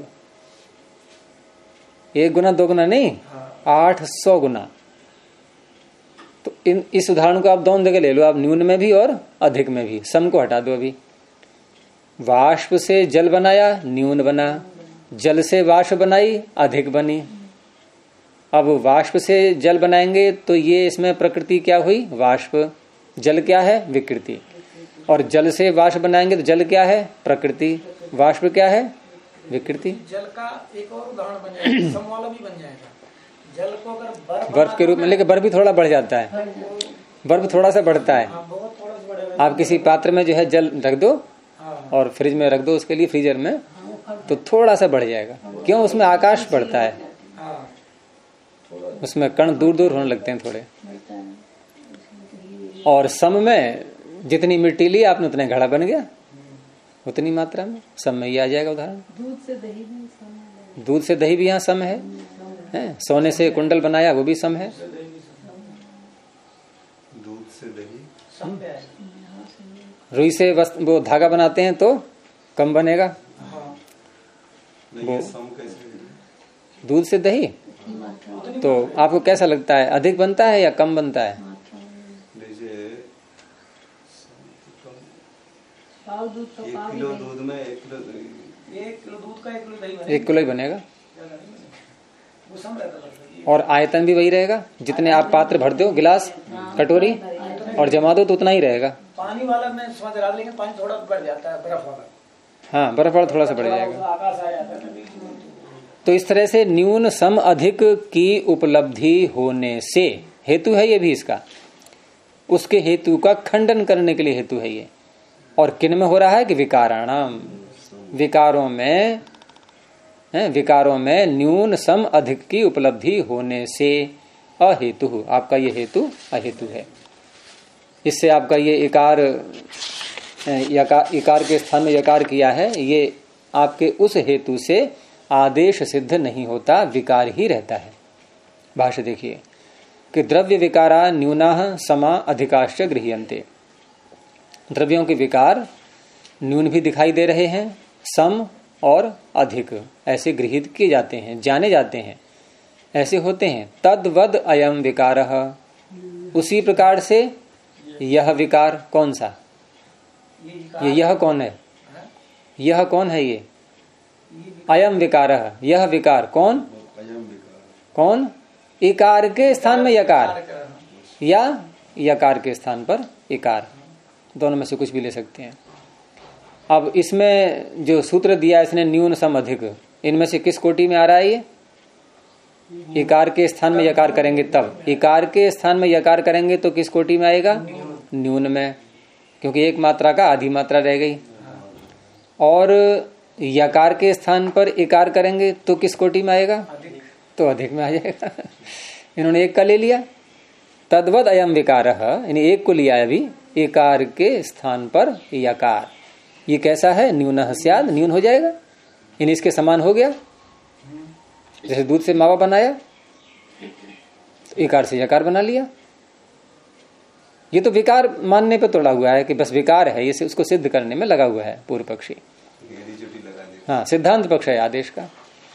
1 गुना 2 गुना नहीं, 800 गुना। तो इस उदाहरण को आप दोनों जगह ले लो, आप न्यून में भी और अधिक में भी। सम को हटा दो। अभी वाष्प से जल बनाया, न्यून बना। जल से वाष्प बनाई, अधिक बनी। अब वाष्प से जल बनाएंगे तो ये इसमें प्रकृति क्या हुई, वाष्प। जल क्या है, विकृति। और जल से वाष्प बनाएंगे तो जल क्या है, प्रकृति। वाष्प क्या है, विकृति। जल का एक और उदाहरण बन जाएगा, सम वाला भी बन जाएगा। जल को अगर बर्फ के रूप में, लेकिन बर्फ भी थोड़ा बढ़ जाता है, बर्फ थोड़ा सा बढ़ता है। आप किसी पात्र में जो है जल रख दो और फ्रिज में रख दो, उसके लिए फ्रीजर में, तो थोड़ा सा बढ़ जाएगा। क्यों, उसमें आकाश बढ़ता है, उसमें कण दूर दूर होने लगते हैं थोड़े। और सम में जितनी मिट्टी ली आपने उतने घड़ा बन गया। उतनी मात्रा में सम में ही आ जाएगा उदाहरण। दूध से दही भी सम है। दूध से दही भी यहाँ सम है, सोने से कुंडल बनाया वो भी सम है। दूध से दही सम पे है। रुई से वो धागा बनाते हैं तो कम बनेगा। नहीं, सम कैसे? दूध से दही तो आपको कैसा लगता है, अधिक बनता है या कम बनता है? पाव दूध तो 1 किलो दूध में 1 किलो दूध का 1 किलो दही 1 किलो ही बनेगा। वो सम रहता है। और आयतन भी वही रहेगा, जितने आप पात्र भर दो, गिलास कटोरी और जमा दो तो उतना ही रहेगा। पानी वाला मैं समझ रहा था, लेकिन पानी थोड़ा बढ़ जाता है, बर्फ वाला। हाँ, बर्फ वाला थोड़ा सा बढ़ जाएगा। आकाश आ जाता है। तो इस तरह से न्यून सम अधिक की उपलब्धि होने से हेतु है ये भी इसका, उसके हेतु का खंडन करने के लिए हेतु है ये। और किन में हो रहा है कि विकाराणाम, विकारों में न्यून सम अधिक की उपलब्धि होने से अहेतु, आपका ये हेतु अहेतु है। इससे आपका ये इकार के स्थान में यकार किया है, ये आपके उस हेतु से आदेश सिद्ध नहीं होता, विकार ही रहता है। भाष्य देखिए कि द्रव्य विकारा न्यूना समा अधिकाश्च गृह्यन्ते। द्रव्यों के विकार न्यून भी दिखाई दे रहे हैं, सम और अधिक ऐसे गृहीत किए जाते हैं, जाने जाते हैं, ऐसे होते हैं। तद्वद अयम विकारः, उसी प्रकार से यह विकार कौन सा, यह कौन है, यह कौन है, ये अयम विकारः, यह विकार कौन, कौन, इकार के स्थान में यकार या यकार के स्थान पर इकार, दोनों में से कुछ भी ले सकते हैं। अब इसमें जो सूत्र दिया इसने न्यून सम अधिक, इनमें से किस कोटि में आ रहा है ये? इकार के स्थान में यकार करेंगे तब, इकार के स्थान में यकार करेंगे तो किस कोटि में आएगा? न्यून में, क्योंकि एक मात्रा का आधी मात्रा रह गई। और यकार के स्थान पर इकार करेंगे तो किस कोटि में आएगा? तो अधिक में आ जाएगा। इन्होंने एक का ले लिया, तद्वद अयम विकारः, इन्हें एक को लिया अभी, इकार के स्थान पर यकार, ये कैसा है? न्यूनः स्याद्, न्यून हो जाएगा, इन इसके समान हो गया। जैसे दूध से मावा बनाया, इकार से यकार बना लिया। ये तो विकार मानने पे तोड़ा हुआ है कि बस विकार है, ये उसको सिद्ध करने में लगा हुआ है पूर्व पक्षी। हाँ, सिद्धांत पक्ष है आदेश का।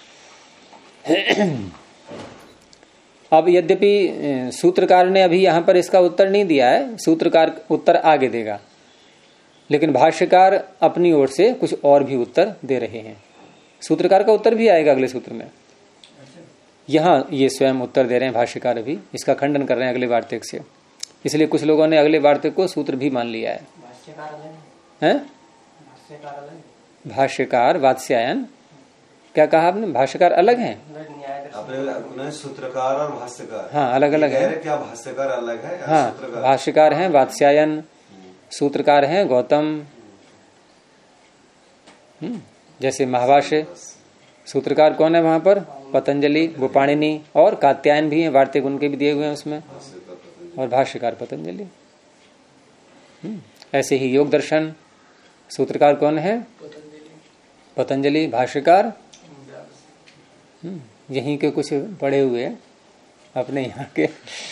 अब यद्यपि सूत्रकार ने अभी यहां पर इसका उत्तर नहीं दिया है, सूत्रकार उत्तर आगे देगा, लेकिन भाष्यकार अपनी ओर से कुछ और भी उत्तर दे रहे हैं। सूत्रकार का उत्तर भी आएगा अगले सूत्र में, यहां ये स्वयं उत्तर दे रहे हैं भाष्यकार, अभी इसका खंडन कर रहे हैं अगले वार्तिक से। इसलिए कुछ लोगों ने अगले वार्तिक को सूत्र भी मान लिया है। भाष्यकार वात्स्यायन, क्या कहा आपने? भाष्यकार अलग हैं, सूत्रकार और भाष्यकार हाँ अलग अलग है। क्या भाष्यकार अलग है? हाँ, भाष्यकार हैं वात्स्यायन, सूत्रकार हैं गौतम। जैसे महाभाष्य सूत्रकार कौन है वहां पर? पतंजलि, वो पाणिनि और कात्यायन भी हैं, वार्तिक उनके भी दिए हुए हैं उसमें, और भाष्यकार पतंजलि। ऐसे ही योग दर्शन सूत्रकार कौन है? पतंजलि, भाष्यकार यहीं के कुछ पढ़े हुए अपने यहाँ के।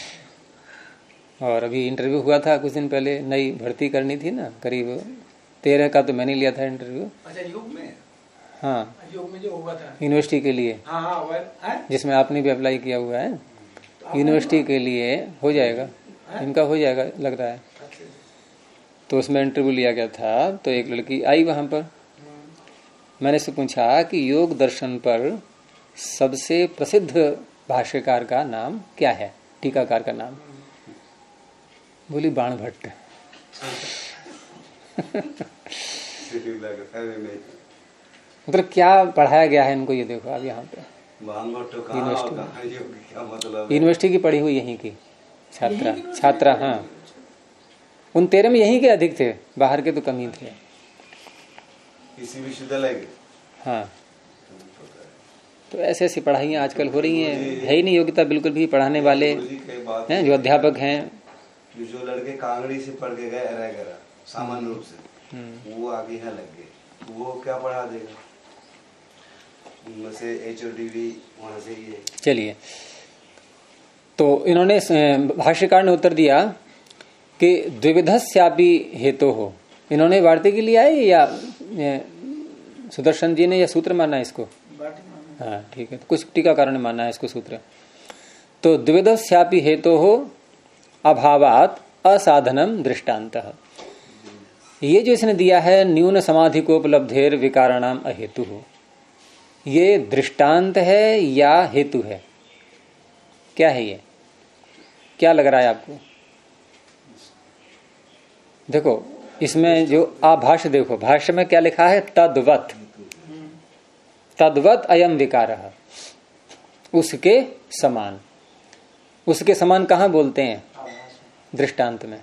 और अभी इंटरव्यू हुआ था कुछ दिन पहले, नई भर्ती करनी थी ना, करीब 13 का तो मैंने लिया था इंटरव्यू। अच्छा, योग में? हाँ, योग में जो हुआ था यूनिवर्सिटी के लिए। हाँ, जिसमें आपने भी अप्लाई किया हुआ है, यूनिवर्सिटी के लिए हो जाएगा, इनका हो जाएगा लग रहा है। तो उसमें इंटरव्यू लिया गया था, तो एक लड़की आई वहां पर, मैंने से पूछा कि योग दर्शन पर सबसे प्रसिद्ध भाष्यकार का नाम क्या है, टीकाकार का नाम? बोली बाणभट्ट। मतलब क्या पढ़ाया गया है इनको, ये देखो आप यहाँ पे यूनिवर्सिटी की पढ़ी हुई यहीं की छात्रा। हाँ, उन 13 में यहीं के अधिक थे, बाहर के तो कम ही थे। किसी विश्वविद्यालय के? हाँ, तो ऐसे ऐसी पढ़ाइयाँ आजकल हो रही हैं, है ही नहीं योग्यता बिल्कुल भी पढ़ाने वाले हैं जो अध्यापक हैं। जो लड़के कांगड़ी से पढ़ के गए सामान्य रूप से, वो आगे यहाँ लग गए। वो क्या पढ़ा देगा? वैसे HODV वहां से ही है। चलिए, तो इन्होंने भाष्यकार ने उत्तर दिया कि द्विविधस्यापि हेतु हो। इन्होंने वार्तिक लिया है या सुदर्शन जी ने या सूत्र माना है इसको? हाँ ठीक है, तो कुछ टीकाकारों ने माना है इसको सूत्र। तो द्विविधस्यापि हेतु हो अभावात असाधनम दृष्टांतः। ये जो इसने दिया है न्यून समाधि को उपलब्धेर विकारणाम अहेतु हो, ये दृष्टांत है या हेतु है? क्या है ये? क्या लग रहा है आपको? देखो इसमें जो आप भाष्य देखो, भाष्य में क्या लिखा है? तद्वत, तद्वत अयम विकारः, उसके समान। उसके समान कहाँ बोलते हैं? दृष्टांत में,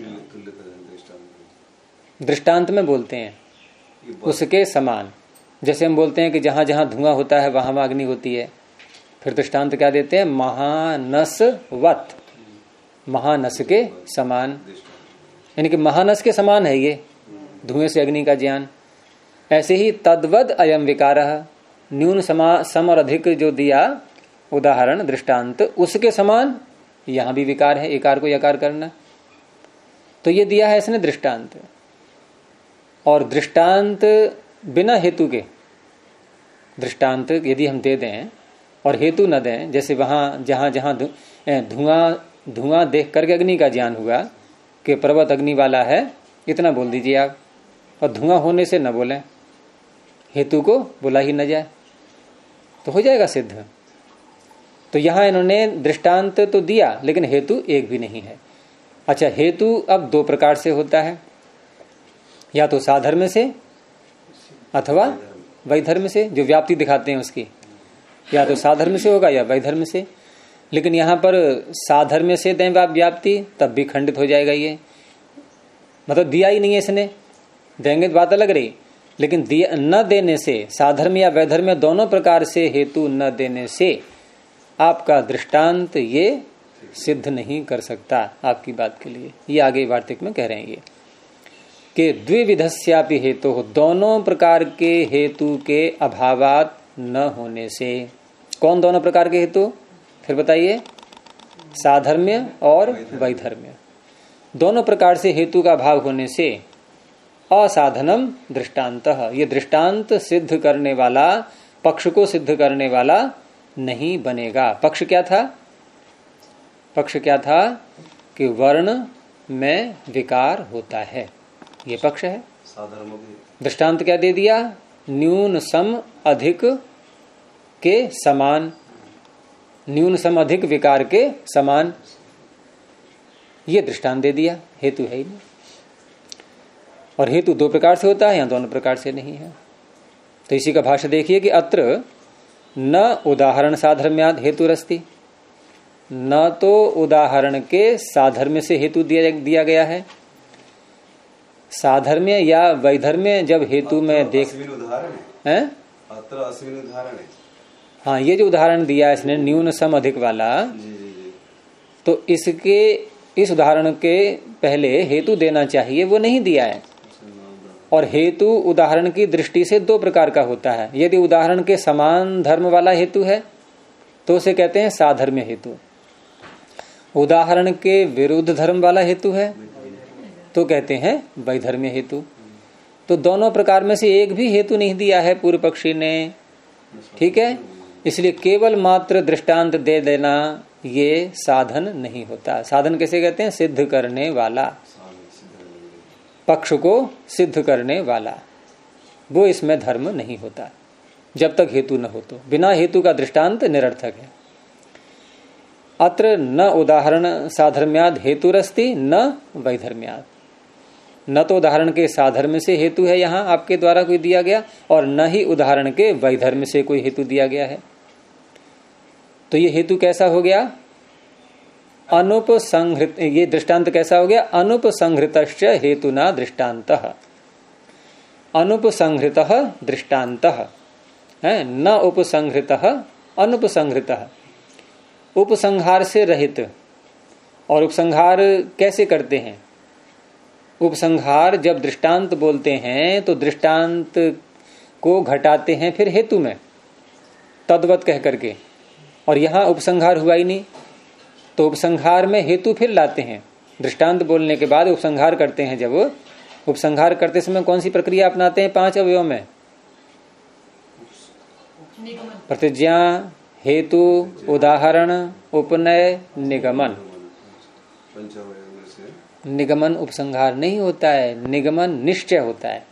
दृष्टांत में बोलते हैं उसके समान। जैसे हम बोलते हैं कि जहां जहां धुआं होता है वहां वहां अग्नि होती है, फिर दृष्टांत क्या देते हैं? महानसवत, महानस के समान, यानी कि महानस के समान है ये धुएं से अग्नि का ज्ञान। ऐसे ही तद्वद अयम विकारः, न्यून सम और अधिक जो दिया उदाहरण दृष्टांत, उसके समान यहां भी विकार है, एकार को यकार करना। तो ये दिया है इसने दृष्टांत। और दृष्टांत बिना हेतु के, दृष्टांत यदि हम दे दें और हेतु न दें, जैसे वहां जहां जहां धुआं देख करके अग्नि का ज्ञान हुआ कि पर्वत अग्नि वाला है, इतना बोल दीजिए आप, और धुआं होने से न बोलें, हेतु को बोला ही न जाए, तो हो जाएगा सिद्ध। तो यहां इन्होंने दृष्टांत तो दिया लेकिन हेतु एक भी नहीं है। अच्छा, हेतु अब दो प्रकार से होता है, या तो साधर्म से अथवा वैधर्म से, जो व्याप्ति दिखाते हैं उसकी, या तो साधर्म से होगा या वैधर्म से। लेकिन यहां पर साधर्म से दें व्याप्ति तब भी खंडित हो जाएगा ये, मतलब दिया ही नहीं है इसने। देंगे तो बात अलग रही, लेकिन दिया न देने से, साधर्म या वैधर्म दोनों प्रकार से हेतु न देने से आपका दृष्टांत ये सिद्ध नहीं कर सकता आपकी बात के लिए। ये आगे वार्तिक में कह रहे हैं ये कि द्विविधस्यापि हेतु हो, दोनों प्रकार के हेतु के अभावात न होने से। कौन दोनों प्रकार के हेतु? फिर बताइए। साधर्म्य और वैधर्म्य, दोनों प्रकार से हेतु का अभाव होने से असाधनम दृष्टांतः, ये दृष्टांत सिद्ध करने वाला, पक्ष को सिद्ध करने वाला नहीं बनेगा। पक्ष क्या था? पक्ष क्या था कि वर्ण में विकार होता है, ये पक्ष है। दृष्टांत क्या दे दिया? न्यून सम अधिक के समान, न्यून सम अधिक विकार के समान, ये दृष्टांत दे दिया, हेतु है ही नहीं। और हेतु दो प्रकार से होता है, या दोनों प्रकार से नहीं है। तो इसी का भाष्य देखिए कि अत्र न उदाहरण साधर्म्याद हेतुरस्ति, न तो उदाहरण के साधर्म्य से हेतु दिया गया है। साधर्म्य या वैधर्म्य जब हेतु में देख उदाहरण है, अत्र अश्विन उदाहरण है। हाँ, ये जो उदाहरण दिया इसने न्यून सम अधिक वाला, तो इसके इस उदाहरण के पहले हेतु देना चाहिए, वो नहीं दिया है। और हेतु उदाहरण की दृष्टि से दो प्रकार का होता है। यदि उदाहरण के समान धर्म वाला हेतु है तो उसे कहते हैं साधर्म्य हेतु। उदाहरण के विरुद्ध धर्म वाला हेतु है तो कहते हैं वैधर्म्य हेतु। तो दोनों प्रकार में से एक भी हेतु नहीं दिया है पूर्व पक्षी ने, ठीक है। इसलिए केवल मात्र दृष्टांत दे देना ये साधन नहीं होता। साधन कैसे कहते हैं? सिद्ध करने वाला, पक्ष को सिद्ध करने वाला, वो इसमें धर्म नहीं होता जब तक हेतु न हो। तो बिना हेतु का दृष्टांत निरर्थक है। अत्र न उदाहरण साधर्म्याद हेतुरस्ति न वैधर्म्याद, न तो उदाहरण के साधर्म से हेतु है यहाँ आपके द्वारा कोई दिया गया, और न ही उदाहरण के वैधर्म से कोई हेतु दिया गया है। तो ये हेतु कैसा हो गया? अनुपसंहृत। ये दृष्टांत कैसा हो गया? अनुपसंहृतश्च हेतुना दृष्टान्तः, अनुपसंहृतः दृष्टान्तः है, न उपसंहृतः अनुपसंहृतः। उपसंहार से रहित। और उपसंहार कैसे करते हैं? उपसंहार जब दृष्टांत बोलते हैं तो दृष्टांत को घटाते हैं फिर हेतु में तद्वत कह करके, और यहां उपसंहार हुआ ही नहीं, तो उपसंहार में हेतु फिर लाते हैं। दृष्टांत बोलने के बाद उपसंहार करते हैं। जब उपसंहार करते समय कौन सी प्रक्रिया अपनाते हैं 5 अवयव में? प्रतिज्ञा, हेतु, उदाहरण, उपनय, निगमन। निगमन उपसंहार नहीं होता है, निगमन निश्चय होता है।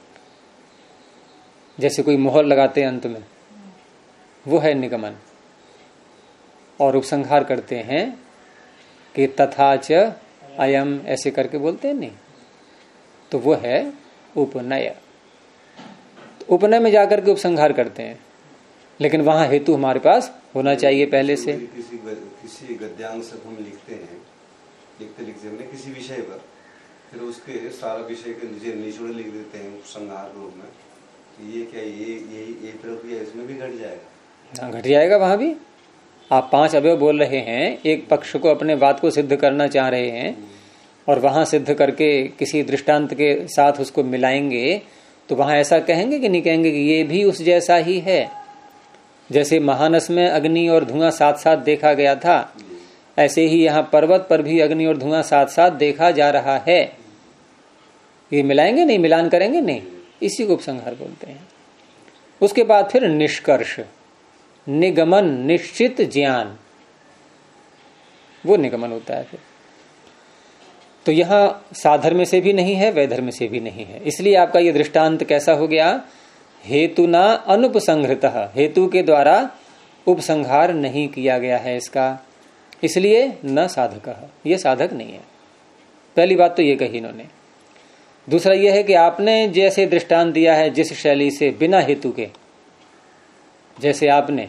जैसे कोई मोहर लगाते हैं अंत में, वो है निगमन। और उपसंहार करते हैं कि तथा च अयम, ऐसे करके बोलते हैं नहीं, तो वो है उपनय। तो उपनय में जाकर के उपसंहार करते हैं, लेकिन वहां हेतु हमारे पास होना चाहिए पहले से। किसी गद्यांश से हम लिखते हैं, लिखते हमने किसी विषय पर, फिर उसके सारा विषय के नीचे निचोड़ लिख देते हैं उपसंहार रूप में, तो ये क्या ये प्रक्रिया इसमें भी घट जाएगा? घट जाएगा। वहां भी आप 5 अवयव बोल रहे हैं, एक पक्ष को अपने बात को सिद्ध करना चाह रहे हैं, और वहां सिद्ध करके किसी दृष्टांत के साथ उसको मिलाएंगे, तो वहां ऐसा कहेंगे कि नहीं कहेंगे कि ये भी उस जैसा ही है। जैसे महानस में अग्नि और धुआं साथ साथ देखा गया था, ऐसे ही यहाँ पर्वत पर भी अग्नि और धुआं साथ साथ देखा जा रहा है। ये मिलाएंगे नहीं, मिलान करेंगे नहीं, इसी को उपसंहार बोलते हैं। उसके बाद फिर निष्कर्ष, निगमन, निश्चित ज्ञान, वो निगमन होता है फिर। तो यहां साधर्म से भी नहीं है, वैधर्म से भी नहीं है। इसलिए आपका ये दृष्टांत कैसा हो गया? हेतु ना अनुपसंहृत, हेतु के द्वारा उपसंहार नहीं किया गया है इसका, इसलिए न साधक, ये साधक नहीं है। पहली बात तो ये कही इन्होंने। दूसरा यह है कि आपने जैसे दृष्टांत दिया है जिस शैली से, बिना हेतु के, जैसे आपने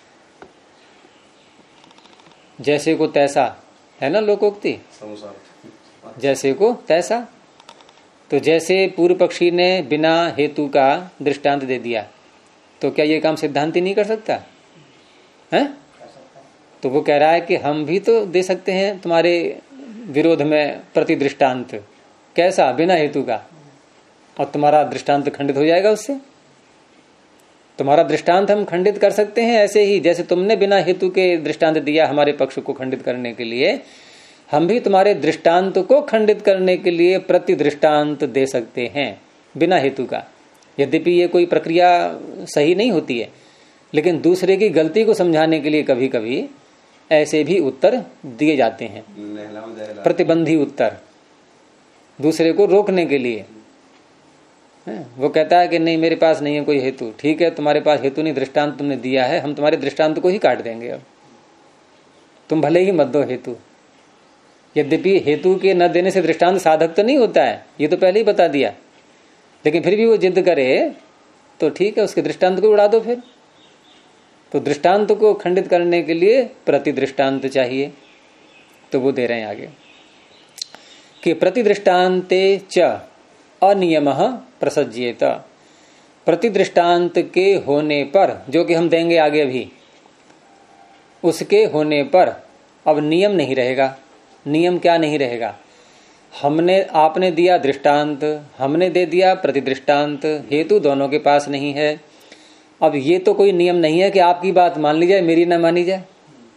जैसे को तैसा है ना लोकोक्ति, जैसे को तैसा, तो जैसे पूर्व पक्षी ने बिना हेतु का दृष्टांत दे दिया, तो क्या ये काम सिद्धांति नहीं कर सकता है? तो वो कह रहा है कि हम भी तो दे सकते हैं तुम्हारे विरोध में प्रति दृष्टांत, कैसा? बिना हेतु का, और तुम्हारा दृष्टांत खंडित हो जाएगा उससे। तुम्हारा दृष्टांत हम खंडित कर सकते हैं, ऐसे ही जैसे तुमने बिना हेतु के दृष्टांत दिया हमारे पक्ष को खंडित करने के लिए, हम भी तुम्हारे दृष्टांत को खंडित करने के लिए प्रति दृष्टांत दे सकते हैं बिना हेतु का। यद्यपि ये कोई प्रक्रिया सही नहीं होती है, लेकिन दूसरे की गलती को समझाने के लिए कभी कभी ऐसे भी उत्तर दिए जाते हैं, प्रतिबंधी उत्तर, दूसरे को रोकने के लिए। वो कहता है कि नहीं मेरे पास नहीं है कोई हेतु, ठीक है तुम्हारे पास हेतु नहीं, दृष्टांत तुमने दिया है, हम तुम्हारे दृष्टांत को ही काट देंगे, अब तुम भले ही मत दो हेतु। यद्यपि हेतु के न देने से दृष्टांत साधक तो नहीं होता है, ये तो पहले ही बता दिया, लेकिन फिर भी वो जिद करे तो ठीक है, उसके दृष्टांत को उड़ा दो फिर। तो दृष्टांत को खंडित करने के लिए प्रति दृष्टांत चाहिए, तो वो दे रहे हैं आगे कि प्रति दृष्टान्ते च अनियमः प्रसज्येत। प्रति दृष्टांत के होने पर, जो कि हम देंगे आगे अभी, उसके होने पर अब नियम नहीं रहेगा। नियम क्या नहीं रहेगा? हमने, आपने दिया दृष्टांत, हमने दे दिया प्रति दृष्टांत, हेतु दोनों के पास नहीं है। अब ये तो कोई नियम नहीं है कि आपकी बात मान ली जाए मेरी ना मानी जाए,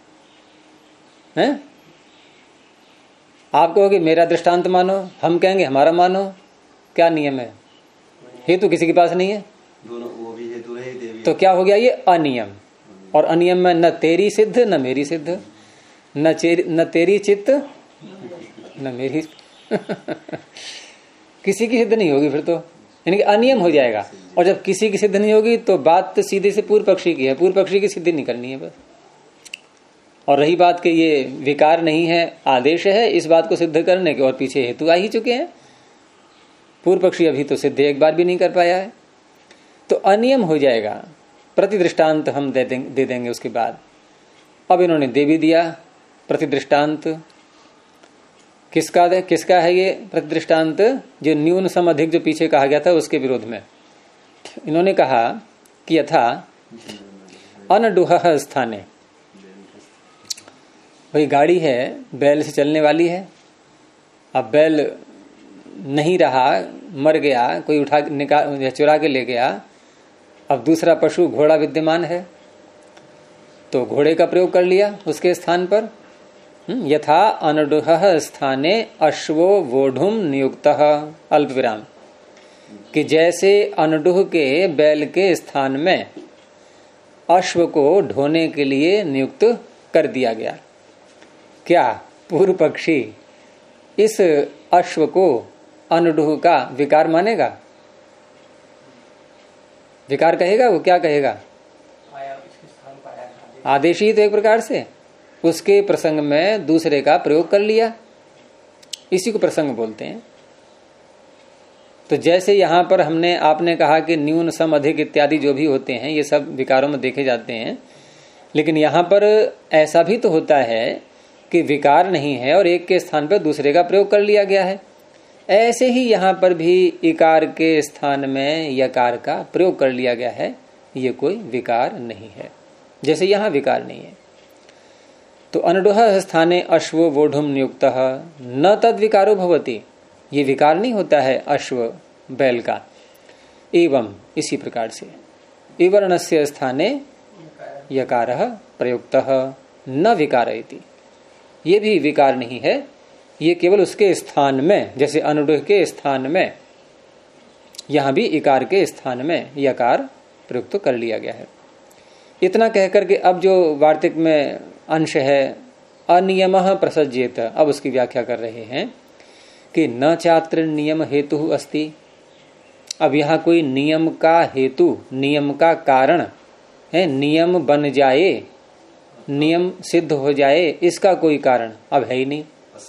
हैं? आप कहोगे मेरा दृष्टांत मानो, हम कहेंगे हमारा मानो, क्या नियम है? हेतु किसी के पास नहीं है, दोनों वो भी हेतु रहे, देवी। तो क्या हो गया ये अनियम। और अनियम में न तेरी सिद्ध न मेरी सिद्ध, न तेरी चित्त न मेरी किसी की सिद्ध नहीं होगी फिर तो, यानी कि अनियम हो जाएगा। और जब किसी की सिद्ध नहीं होगी तो बात तो सीधे से पूर्व पक्षी की है, पूर्व पक्षी की सिद्धि नहीं करनी है बस। और रही बात कि ये विकार नहीं है, आदेश है इस बात को सिद्ध करने के, और पीछे हेतु आ ही चुके हैं। पूर्व पक्षी अभी तो सिद्ध एक बार भी नहीं कर पाया है, तो अनियम हो जाएगा। प्रति दृष्टांत हम दे देंगे उसके बाद। अब इन्होंने दे भी दिया प्रति दृष्टांत। किसका है ये प्रति दृष्टांत? जो न्यून सम अधिक जो पीछे कहा गया था उसके विरोध में इन्होंने कहा कि यथा अनडुह स्थाने, भाई गाड़ी है बैल से चलने वाली है, अब बैल नहीं रहा, मर गया, कोई उठा निकाल चुरा के ले गया, अब दूसरा पशु घोड़ा विद्यमान है तो घोड़े का प्रयोग कर लिया उसके स्थान पर। यथा अनडुह स्थाने अश्वो वोढुम नियुक्तः अल्प विराम, कि जैसे अनडुह के बैल के स्थान में अश्व को ढोने के लिए नियुक्त कर दिया गया। क्या पूर्व पक्षी इस अश्व को अनडुह का विकार मानेगा? विकार कहेगा? वो क्या कहेगा? आदेश ही तो एक प्रकार से उसके प्रसंग में दूसरे का प्रयोग कर लिया, इसी को प्रसंग बोलते हैं। तो जैसे यहां पर आपने कहा कि न्यून सम अधिक इत्यादि जो भी होते हैं ये सब विकारों में देखे जाते हैं, लेकिन यहां पर ऐसा भी तो होता है कि विकार नहीं है और एक के स्थान पर दूसरे का प्रयोग कर लिया गया है। ऐसे ही यहां पर भी इकार के स्थान में यकार का प्रयोग कर लिया गया है, ये कोई विकार नहीं है, जैसे यहां विकार नहीं है। तो अनडुह स्थाने अश्व वोढुम नियुक्तः न तद विकारो भवति, ये विकार नहीं होता है अश्व बैल का। एवं इसी प्रकार से इवर्णस्य स्थाने यकारः प्रयुक्तः न विकारयति, ये भी विकार नहीं है, ये केवल उसके स्थान में, जैसे अनुडुह के स्थान में यहां भी इकार के स्थान में यकार प्रयुक्त कर लिया गया है। इतना कहकर के अब जो वार्तिक में अंश है अनियमः प्रसज्येत, अब उसकी व्याख्या कर रहे हैं कि न चात्र नियम हेतु अस्ति। अब यहाँ कोई नियम का हेतु, नियम का कारण है, नियम बन जाए, नियम सिद्ध हो जाए, इसका कोई कारण अब है ही नहीं।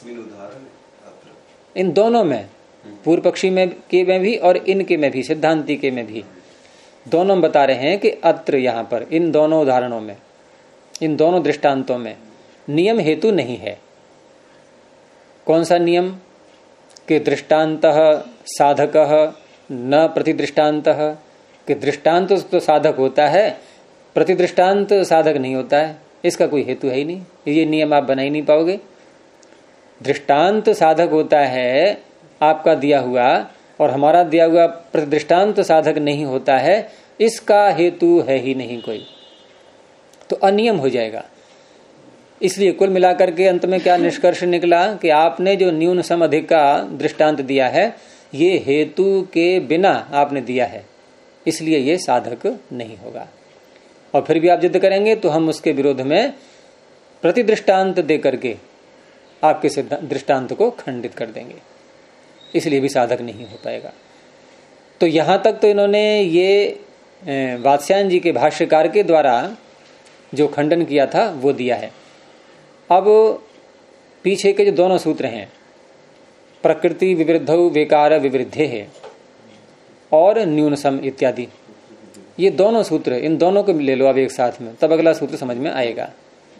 इन दोनों में, पूर्व पक्षी में के में भी और इनके में भी, सिद्धांति के में भी, दोनों में बता रहे हैं कि अत्र यहाँ पर इन दोनों उदाहरणों में, इन दोनों दृष्टांतों में नियम हेतु नहीं है। कौन सा नियम? कि दृष्टांतः साधकः न प्रतिदृष्टांतः, कि दृष्टांत तो साधक होता है, प्रतिदृष्टांत साधक नहीं होता है, इसका कोई हेतु है ही नहीं, ये नियम आप बना ही नहीं पाओगे। दृष्टांत साधक होता है आपका दिया हुआ, और हमारा दिया हुआ प्रतिदृष्टांत साधक नहीं होता है, इसका हेतु है ही नहीं कोई, तो अनियम हो जाएगा। इसलिए कुल मिलाकर के अंत में क्या निष्कर्ष निकला कि आपने जो न्यून सम अधिक का दृष्टांत दिया है ये हेतु के बिना आपने दिया है, इसलिए ये साधक नहीं होगा। और फिर भी आप जिद करेंगे तो हम उसके विरोध में प्रतिदृष्टांत दे करके आपके दृष्टांत को खंडित कर देंगे, इसलिए भी साधक नहीं हो पाएगा। तो यहां तक तो इन्होंने ये वात्स्यायन जी के भाष्यकार के द्वारा जो खंडन किया था वो दिया है। अब पीछे के जो दोनों सूत्र हैं, प्रकृति विवृद्धौ विकार विवृद्धे है और न्यून सम इत्यादि, ये दोनों सूत्र, इन दोनों को ले लो अब एक साथ में, तब अगला सूत्र समझ में आएगा।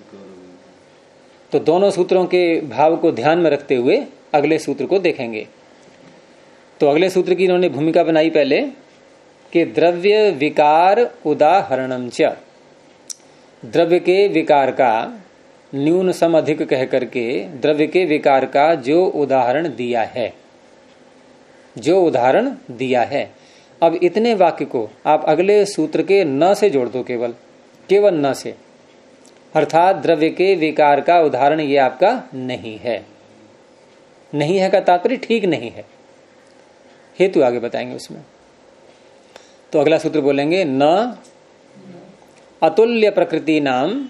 तो दोनों सूत्रों के भाव को ध्यान में रखते हुए अगले सूत्र को देखेंगे। तो अगले सूत्र की इन्होंने भूमिका बनाई पहले कि द्रव्य विकार उदाहरणम च, द्रव्य के विकार का न्यून सम अधिक कह करके द्रव्य के विकार का जो उदाहरण दिया है, जो उदाहरण दिया है। अब इतने वाक्य को आप अगले सूत्र के न से जोड़ दो, केवल न से, अर्थात द्रव्य के विकार का उदाहरण ये आपका नहीं है। नहीं है का तात्पर्य ठीक नहीं है, हेतु आगे बताएंगे उसमें। तो अगला सूत्र बोलेंगे न अतुल्य प्रकृति नाम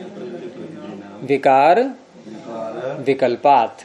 विकार विकल्पात।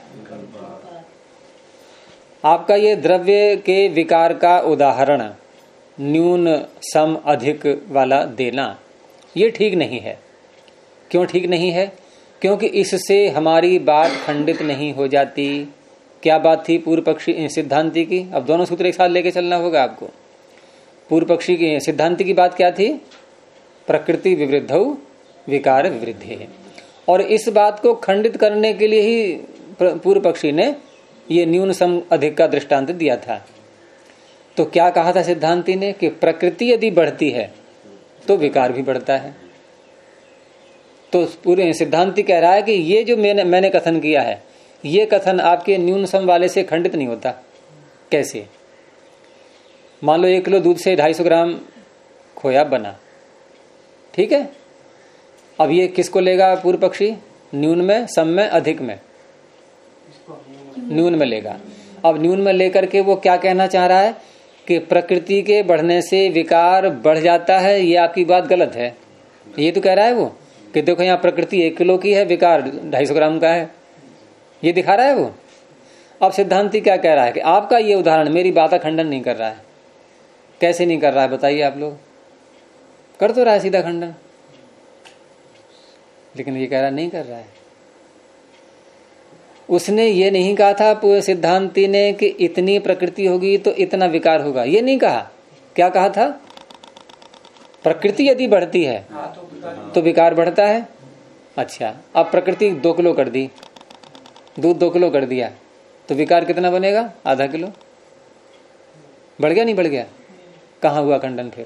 आपका ये द्रव्य के विकार का उदाहरण न्यून सम अधिक वाला देना ये ठीक नहीं है। क्यों ठीक नहीं है? क्योंकि इससे हमारी बात खंडित नहीं हो जाती। क्या बात थी पूर्व पक्षी सिद्धांति की? अब दोनों सूत्र एक साथ लेके चलना होगा आपको। पूर्व पक्षी की सिद्धांति की बात क्या थी? प्रकृति विवृद्धौ विकार विवृद्धे। और इस बात को खंडित करने के लिए ही पूर्व पक्षी ने ये न्यून सम अधिक का दृष्टांत दिया था। तो क्या कहा था सिद्धांति ने कि प्रकृति यदि बढ़ती है तो विकार भी बढ़ता है। तो पूरे सिद्धांति कह रहा है कि ये जो मैंने कथन किया है, ये कथन आपके न्यून सम वाले से खंडित नहीं होता। कैसे? मान लो 1 किलो दूध से 250 ग्राम खोया बना, ठीक है। अब ये किसको लेगा पूर्व पक्षी? न्यून में, सम में, अधिक में? न्यून में लेगा। अब न्यून में लेकर के वो क्या कहना चाह रहा है कि प्रकृति के बढ़ने से विकार बढ़ जाता है, ये आपकी बात गलत है। ये तो कह रहा है वो कि देखो यहाँ प्रकृति 1 किलो की है, विकार 250 ग्राम का है, ये दिखा रहा है वो। अब सिद्धांती क्या कह रहा है कि आपका ये उदाहरण मेरी बात का खंडन नहीं कर रहा है। कैसे नहीं कर रहा है बताइए आप लोग? कर तो रहा है सीधा खंडन, लेकिन ये कह रहा नहीं कर रहा है। उसने ये नहीं कहा था सिद्धांती ने कि इतनी प्रकृति होगी तो इतना विकार होगा, ये नहीं कहा। क्या कहा था? प्रकृति यदि बढ़ती है तो विकार बढ़ता है। अच्छा, अब प्रकृति 2 किलो कर दी, दूध 2 किलो कर दिया, तो विकार कितना बनेगा? आधा किलो। बढ़ गया नहीं बढ़ गया? कहाँ हुआ खंडन फिर?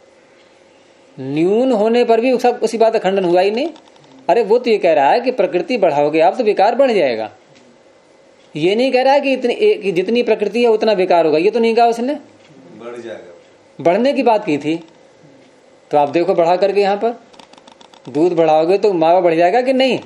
न्यून होने पर भी उसी बात का खंडन हुआ ही नहीं। अरे वो तो ये कह रहा है कि प्रकृति बढ़ाओगे आप तो विकार बढ़ जाएगा। ये नहीं कह रहा है कि जितनी प्रकृति है उतना विकार होगा, ये तो नहीं कहा उसने। बढ़ जाएगा, बढ़ने की बात की थी। तो आप देखो बढ़ा करके यहाँ पर दूध बढ़ाओगे तो मावा बढ़ जाएगा कि नहीं?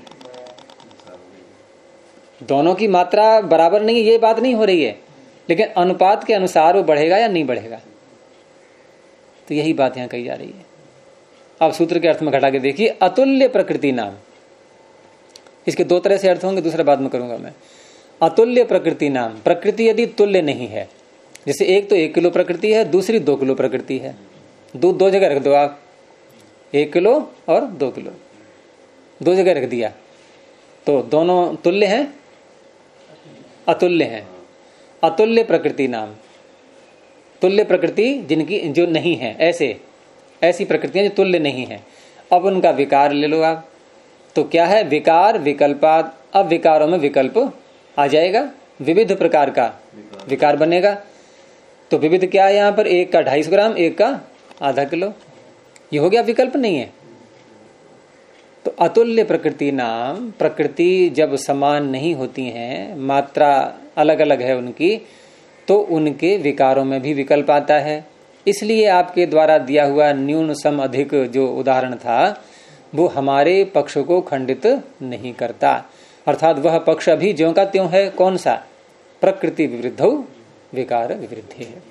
दोनों की मात्रा बराबर नहीं है, ये बात नहीं हो रही है, लेकिन अनुपात के अनुसार वो बढ़ेगा या नहीं बढ़ेगा, तो यही बात यहाँ कही जा रही है। अब सूत्र के अर्थ में घटा के देखिए, अतुल्य प्रकृति नाम। इसके 2 तरह से अर्थ होंगे, दूसरा बाद में करूंगा मैं। अतुल्य प्रकृति नाम, प्रकृति यदि तुल्य नहीं है, जैसे एक तो 1 किलो प्रकृति है, दूसरी 2 किलो प्रकृति है, दूध 2 जगह रख दो आप, 1 किलो और 2 किलो 2 जगह रख दिया, तो दोनों तुल्य हैं? अतुल्य हैं। अतुल्य प्रकृति नाम, तुल्य प्रकृति जिनकी जो नहीं है, ऐसी प्रकृतियां जो तुल्य नहीं है। अब उनका विकार ले लो आप, तो क्या है? विकार विकल्पात। अब विकारों में विकल्प आ जाएगा, विविध प्रकार का विकार बनेगा। तो विविध क्या है यहाँ पर? एक का 250 ग्राम, एक का आधा किलो, ये हो गया विकल्प नहीं है। तो अतुल्य प्रकृति नाम, प्रकृति जब समान नहीं होती हैं, मात्रा अलग अलग है उनकी, तो उनके विकारों में भी विकल्प आता है। इसलिए आपके द्वारा दिया हुआ न्यून सम अधिक जो उदाहरण था वो हमारे पक्ष को खंडित नहीं करता, अर्थात वह पक्ष अभी ज्यों का त्यों है। कौन सा? प्रकृति विवृद्धौ विकार विवृद्धि है।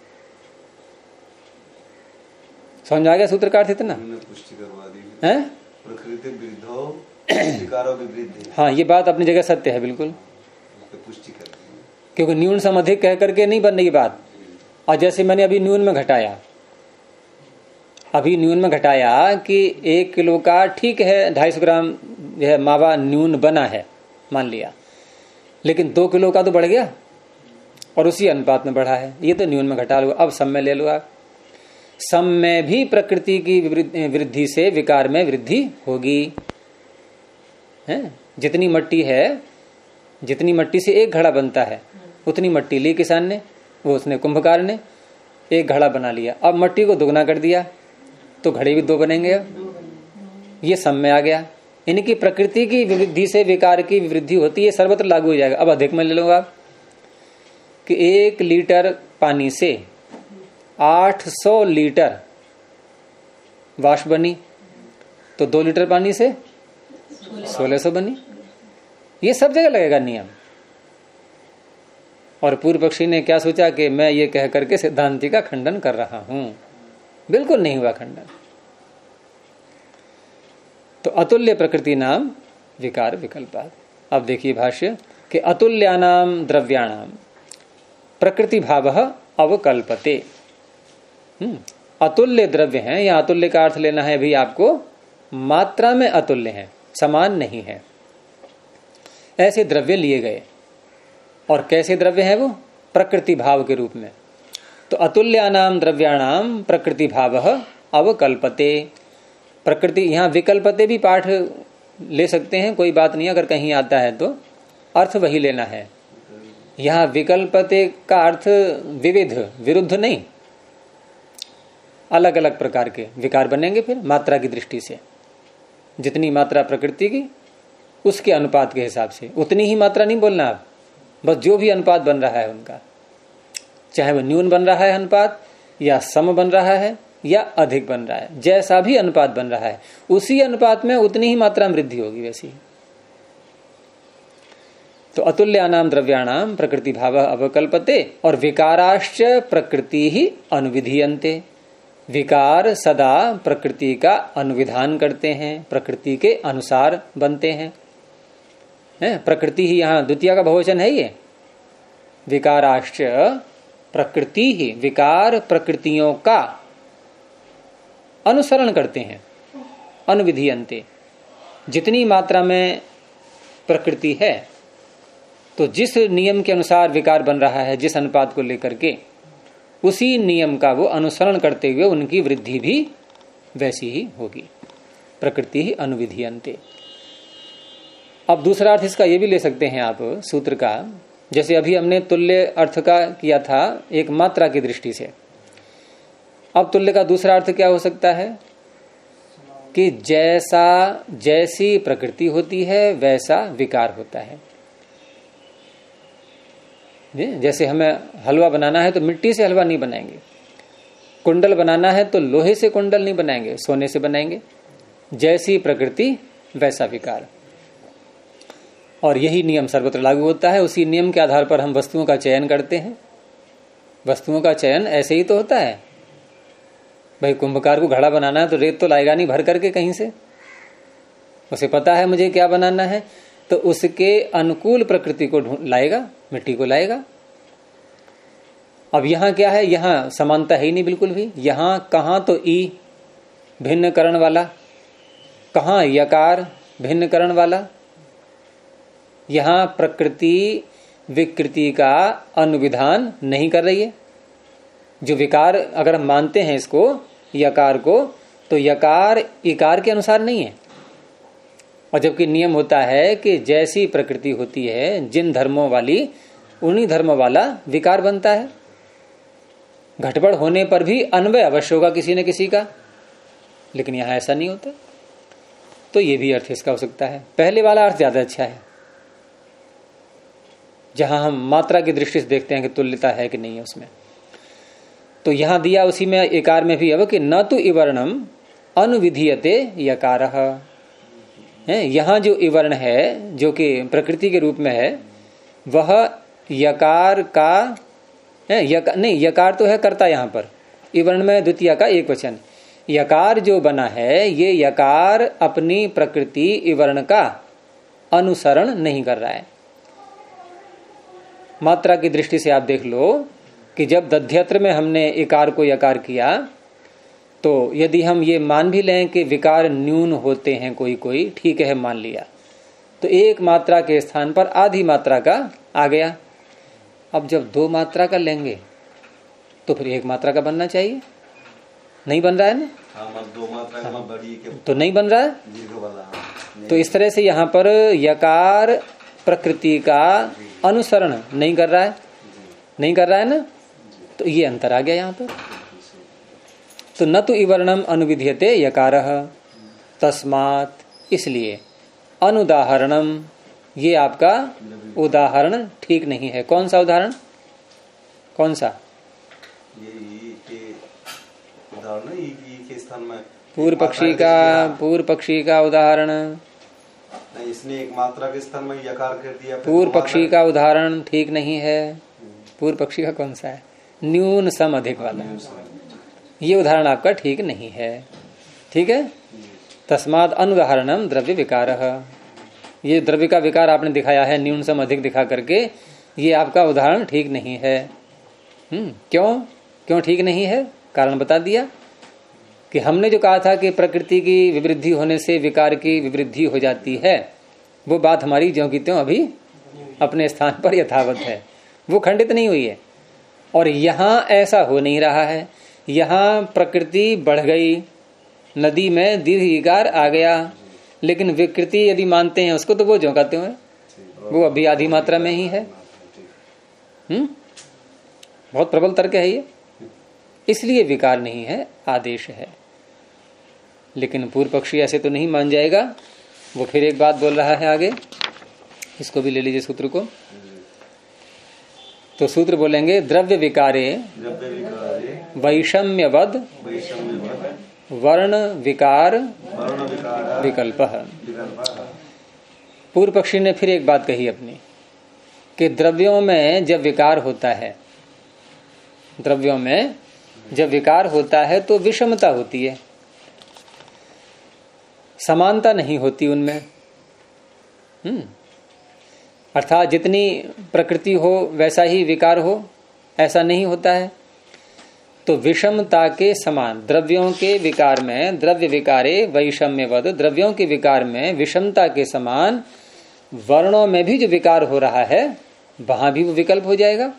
समझ आ गया सूत्र का अर्थ इतना? पुष्टि करवा दी है, प्रकृति विरुद्धौ विकारो विवृद्धि। हाँ, ये बात अपनी जगह सत्य है बिल्कुल, पुष्टि कर दी, क्योंकि न्यून सम अधिक कह करके नहीं बनने की बात। और जैसे मैंने अभी न्यून में घटाया, कि 1 किलो का ठीक है 250 ग्राम यह मावा न्यून बना है मान लिया, लेकिन 2 किलो का तो बढ़ गया और उसी अनुपात में बढ़ा है, ये तो न्यून में घटा लो। अब सम में ले लो आप, सम में भी प्रकृति की वृद्धि से विकार में वृद्धि होगी। है, जितनी मट्टी है, जितनी मट्टी से 1 घड़ा बनता है उतनी मट्टी ली किसान ने, वो उसने कुंभकार ने 1 घड़ा बना लिया। अब मट्टी को दुगना कर दिया तो घड़े भी 2 बनेंगे। ये सम में आ गया। इनकी प्रकृति की वृद्धि से विकार की वृद्धि होती है, सर्वत्र लागू हो जाएगा। अब अधिक में ले लो आप कि 1 लीटर पानी से 800 लीटर वाष्प बनी, तो 2 लीटर पानी से 1600 बनी। ये सब जगह लगेगा नियम। और पूर्व पक्षी ने क्या सोचा कि मैं ये कह करके सिद्धांति का खंडन कर रहा हूं, बिल्कुल नहीं हुआ खंडन। तो अतुल्य प्रकृति नाम विकार विकल्पात्। अब देखिए भाष्य कि अतुल्यानाम द्रव्याणाम प्रकृति भाव अवकल्पते। अतुल्य द्रव्य हैं, या अतुल्य का अर्थ लेना है भी आपको, मात्रा में अतुल्य हैं, समान नहीं है, ऐसे द्रव्य लिए गए। और कैसे द्रव्य है वो? प्रकृति भाव के रूप में। तो अतुल्यानाम द्रव्याणाम प्रकृति भाव अवकल्पते। प्रकृति, यहाँ विकल्पते भी पाठ ले सकते हैं, कोई बात नहीं, अगर कहीं आता है तो अर्थ वही लेना है। यहाँ विकल्पते का अर्थ विविध, विरुद्ध नहीं, अलग अलग प्रकार के विकार बनेंगे फिर मात्रा की दृष्टि से। जितनी मात्रा प्रकृति की उसके अनुपात के हिसाब से, उतनी ही मात्रा नहीं बोलना आप, बस जो भी अनुपात बन रहा है उनका। चाहे वो न्यून बन रहा है अनुपात या सम बन रहा है या अधिक बन रहा है, जैसा भी अनुपात बन रहा है उसी अनुपात में उतनी ही मात्रा में वृद्धि होगी वैसी। तो अतुल्यानाम द्रव्याणाम प्रकृति भाव अवकल्पते और विकाराश्च प्रकृति ही अनुविधीयन्ते। विकार सदा प्रकृति का अनुविधान करते हैं, प्रकृति के अनुसार बनते हैं। प्रकृति ही यहाँ द्वितीय का बहुवचन है ये। विकाराश्च प्रकृति ही, विकार प्रकृतियों का अनुसरण करते हैं, अनुविधीयन्ते। जितनी मात्रा में प्रकृति है तो जिस नियम के अनुसार विकार बन रहा है, जिस अनुपात को लेकर के, उसी नियम का वो अनुसरण करते हुए उनकी वृद्धि भी वैसी ही होगी। प्रकृति ही अनुविधीयन्ते। अब दूसरा अर्थ इसका ये भी ले सकते हैं आप सूत्र का, जैसे अभी हमने तुल्य अर्थ का किया था एक मात्रा की दृष्टि से। अब तुल्य का दूसरा अर्थ क्या हो सकता है कि जैसी प्रकृति होती है वैसा विकार होता है। जैसे हमें हलवा बनाना है तो मिट्टी से हलवा नहीं बनाएंगे, कुंडल बनाना है तो लोहे से कुंडल नहीं बनाएंगे, सोने से बनाएंगे। जैसी प्रकृति वैसा विकार। और यही नियम सर्वत्र लागू होता है। उसी नियम के आधार पर हम वस्तुओं का चयन करते हैं। वस्तुओं का चयन ऐसे ही तो होता है। भाई कुंभकार को घड़ा बनाना है तो रेत तो लाएगा नहीं भर करके कहीं से, उसे पता है मुझे क्या बनाना है, तो उसके अनुकूल प्रकृति को लाएगा, मिट्टी को लाएगा। अब यहां क्या है, यहां समानता है ही नहीं बिल्कुल भी। यहां कहां तो ई भिन्न करण वाला, कहां यकार भिन्न करण वाला। यहां प्रकृति विकृति का अनुविधान नहीं कर रही है। जो विकार अगर हम मानते हैं इसको यकार को, तो यकार इकार के अनुसार नहीं है। और जबकि नियम होता है कि जैसी प्रकृति होती है जिन धर्मों वाली, उन्हीं धर्मों वाला विकार बनता है। घटबड़ होने पर भी अन्वय अवश्य होगा किसी न किसी का, लेकिन यहां ऐसा नहीं होता। तो ये भी अर्थ इसका हो सकता है। पहले वाला अर्थ ज्यादा अच्छा है, जहां हम मात्रा की दृष्टि से देखते हैं कि तुल्यता है कि नहीं है उसमें। तो यहां दिया उसी में एकार में भी अब कि न तो इवर्णम अनुविधीयते यकारः है। यहां जो इवर्ण है जो कि प्रकृति के रूप में है, वह यकार का नहीं, यकार तो है कर्ता यहां पर, इवर्ण में द्वितीय का एक वचन। यकार जो बना है ये यकार अपनी प्रकृति इवर्ण का अनुसरण नहीं कर रहा है। मात्रा की दृष्टि से आप देख लो कि जब दध्यत्र में हमने इकार को यकार किया, तो यदि हम ये मान भी लें कि विकार न्यून होते हैं कोई कोई, ठीक है मान लिया, तो एक मात्रा के स्थान पर आधी मात्रा का आ गया। अब जब दो मात्रा का लेंगे तो फिर एक मात्रा का बनना चाहिए, नहीं बन रहा है ना। दो मात्रा का बड़ी के तो नहीं बन रहा है। तो इस तरह से यहाँ पर यकार प्रकृति का अनुसरण नहीं कर रहा है, नहीं कर रहा है ना। तो ये अंतर आ गया यहाँ पर। तो न तो इवर्णम अनुविध्यते यकारः तस्मात्, इसलिए अनुदाहरणम, ये आपका उदाहरण ठीक नहीं है। कौन सा उदाहरण, कौन सा? उदाहरण के स्थान में पूर्व पक्षी का उदाहरण, इसने एक मात्रा के स्थान में यकार कर दिया। पूर्व पक्षी का उदाहरण ठीक नहीं है। पूर्व पक्षी का कौन सा है? न्यून सम अधिक वाला, ये उदाहरण आपका ठीक नहीं है। ठीक है। तस्माद अनुदाहरणम द्रव्य विकारः, ये द्रव्य का विकार आपने दिखाया है न्यून सम अधिक दिखा करके, ये आपका उदाहरण ठीक नहीं है। क्यों ठीक नहीं है? कारण बता दिया कि हमने जो कहा था कि प्रकृति की विवृद्धि होने से विकार की विवृद्धि हो जाती है, वो बात हमारी ज्यों की त्यों अभी अपने स्थान पर यथावत है, वो खंडित नहीं हुई है। और यहां ऐसा हो नहीं रहा है। यहां प्रकृति बढ़ गई, नदी में दीर्घ इकार आ गया, लेकिन विकृति यदि मानते हैं उसको तो वो ज्यों कहते हैं, वो अभी आधी मात्रा में ही है। बहुत प्रबल तर्क है ये। इसलिए विकार नहीं है, आदेश है। लेकिन पूर्व पक्षी ऐसे तो नहीं मान जाएगा। वो फिर एक बात बोल रहा है आगे, इसको भी ले लीजिए सूत्र को। तो सूत्र बोलेंगे द्रव्य विकारे वैषम्यवद वर्ण विकार विकल्प। पूर्व पक्षी ने फिर एक बात कही अपनी कि द्रव्यों में जब विकार होता है, द्रव्यों में जब विकार होता है तो विषमता होती है, समानता नहीं होती उनमें। अर्थात जितनी प्रकृति हो वैसा ही विकार हो, ऐसा नहीं होता है। तो विषमता के समान द्रव्यों के विकार में, द्रव्य विकारे वैषम्यवद, द्रव्यों के विकार में विषमता के समान वर्णों में भी जो विकार हो रहा है वहां भी वो विकल्प हो जाएगा।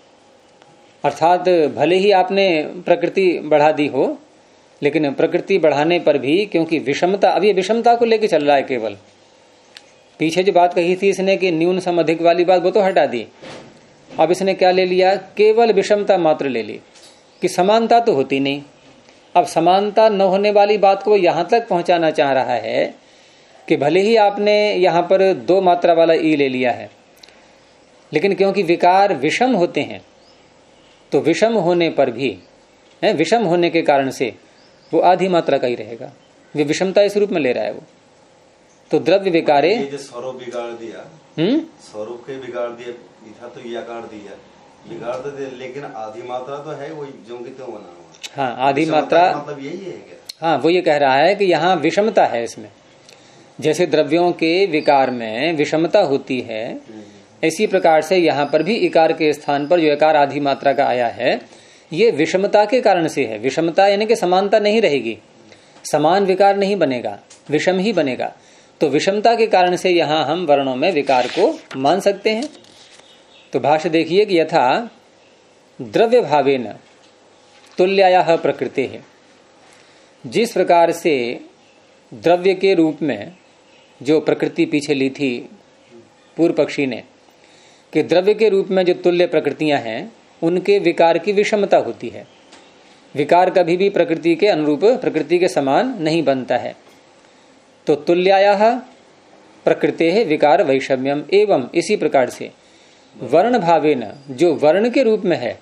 अर्थात भले ही आपने प्रकृति बढ़ा दी हो, लेकिन प्रकृति बढ़ाने पर भी क्योंकि विषमता, अब ये विषमता को लेकर चल रहा है केवल। पीछे जो बात कही थी इसने कि न्यून सम अधिक वाली बात, वो तो हटा दी। अब इसने क्या ले लिया, केवल विषमता मात्र ले ली कि समानता तो होती नहीं। अब समानता न होने वाली बात को यहां तक पहुंचाना चाह रहा है कि भले ही आपने यहां पर 2 मात्रा वाला ई ले लिया है, लेकिन क्योंकि विकार विषम होते हैं तो विषम होने पर भी, विषम होने के कारण से वो आधी मात्रा का ही रहेगा। वे विषमता इस रूप में ले रहा है वो। तो द्रव्य विकारे ये जो स्वरूप बिगाड़ दिया, स्वरूप के बिगाड़ दिया, इधर तो ये आकार दिया बिगाड़ दे, लेकिन आधी मात्रा तो है वही जो कि तो बना हुआ। हाँ, आधी मात्रा मतलब यही है क्या? हाँ, वो ये कह रहा है कि यहाँ विषमता है इसमें। जैसे द्रव्यों के विकार में विषमता होती है, इसी प्रकार से यहाँ पर भी इकार के स्थान पर जो इकार आधी मात्रा का आया है ये विषमता के कारण से है। विषमता यानी कि समानता नहीं रहेगी, समान विकार नहीं बनेगा, विषम ही बनेगा। तो विषमता के कारण से यहाँ हम वर्णों में विकार को मान सकते हैं। तो भाष्य देखिए कि यथा द्रव्य भावेन तुल्यायाः प्रकृते है, जिस प्रकार से द्रव्य के रूप में जो प्रकृति पीछे ली थी पूर्व पक्षी ने कि द्रव्य के रूप में जो तुल्य प्रकृतियां हैं उनके विकार की विषमता होती है। विकार कभी भी प्रकृति के अनुरूप, प्रकृति के समान नहीं बनता है। तो तुल्यायाः प्रकृते है विकार वैषम्यम। एवं इसी प्रकार से वर्ण भावेन, जो वर्ण के रूप में है,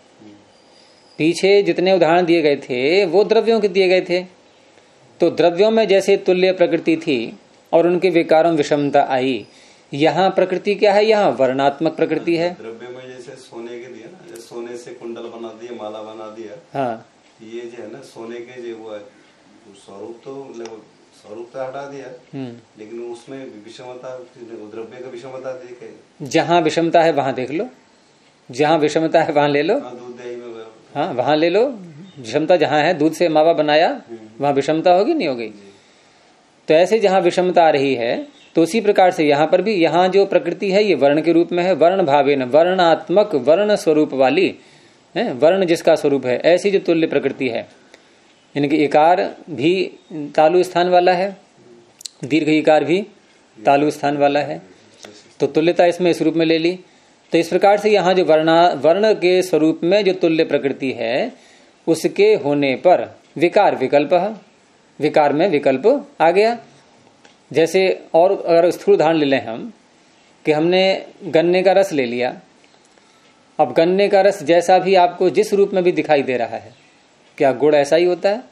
पीछे जितने उदाहरण दिए गए थे वो द्रव्यों के दिए गए थे। तो द्रव्यों में जैसे तुल्य प्रकृति थी और उनके विकारों विषमता आई, यहाँ प्रकृति क्या है, यहाँ वर्णात्मक प्रकृति है। द्रव्य में जैसे सोने के दिया ना, जैसे सोने से कुंडल बना दिया, माला बना दिया। हाँ, ये जो है ना सोने के जो वो स्वरूप तो स्वरूप तो हटा दिया, लेकिन उसमें विषमता, द्रव्य का विषमता देखे। जहाँ विषमता है वहां देख लो, जहाँ विषमता है वहां ले लो। दूध दही में, हाँ, वहां ले लो। विषमता जहाँ है, दूध से मावा बनाया, वहां विषमता होगी नहीं होगी। तो ऐसे जहाँ विषमता आ रही है तो उसी प्रकार से यहाँ पर भी, यहाँ जो प्रकृति है ये वर्ण के रूप में है। वर्ण भावेन, वर्णात्मक, वर्ण स्वरूप वाली है, वर्ण जिसका स्वरूप है, ऐसी जो तुल्य प्रकृति है। यानी कि इकार भी तालु स्थान वाला है, दीर्घ इकार भी तालु स्थान वाला है, तो तुल्यता इसमें इस रूप में ले ली। तो इस प्रकार से यहाँ जो वर्ण के स्वरूप में जो तुल्य प्रकृति है उसके होने पर विकार विकल्प, विकार में विकल्प आ गया। जैसे और अगर स्थूल उदाहरण ले लें हम कि हमने गन्ने का रस ले लिया। अब गन्ने का रस जैसा भी आपको जिस रूप में भी दिखाई दे रहा है, क्या गुड़ ऐसा ही होता है?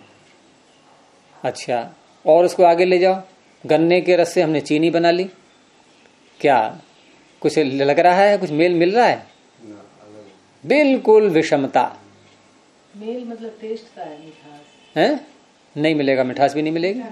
अच्छा, और उसको आगे ले जाओ, गन्ने के रस से हमने चीनी बना ली, क्या कुछ लग रहा है, कुछ मेल मिल रहा है? बिल्कुल विषमता। मेल मतलब टेस्ट का है, मिठास है, नहीं मिलेगा, मिठास भी नहीं मिलेगी।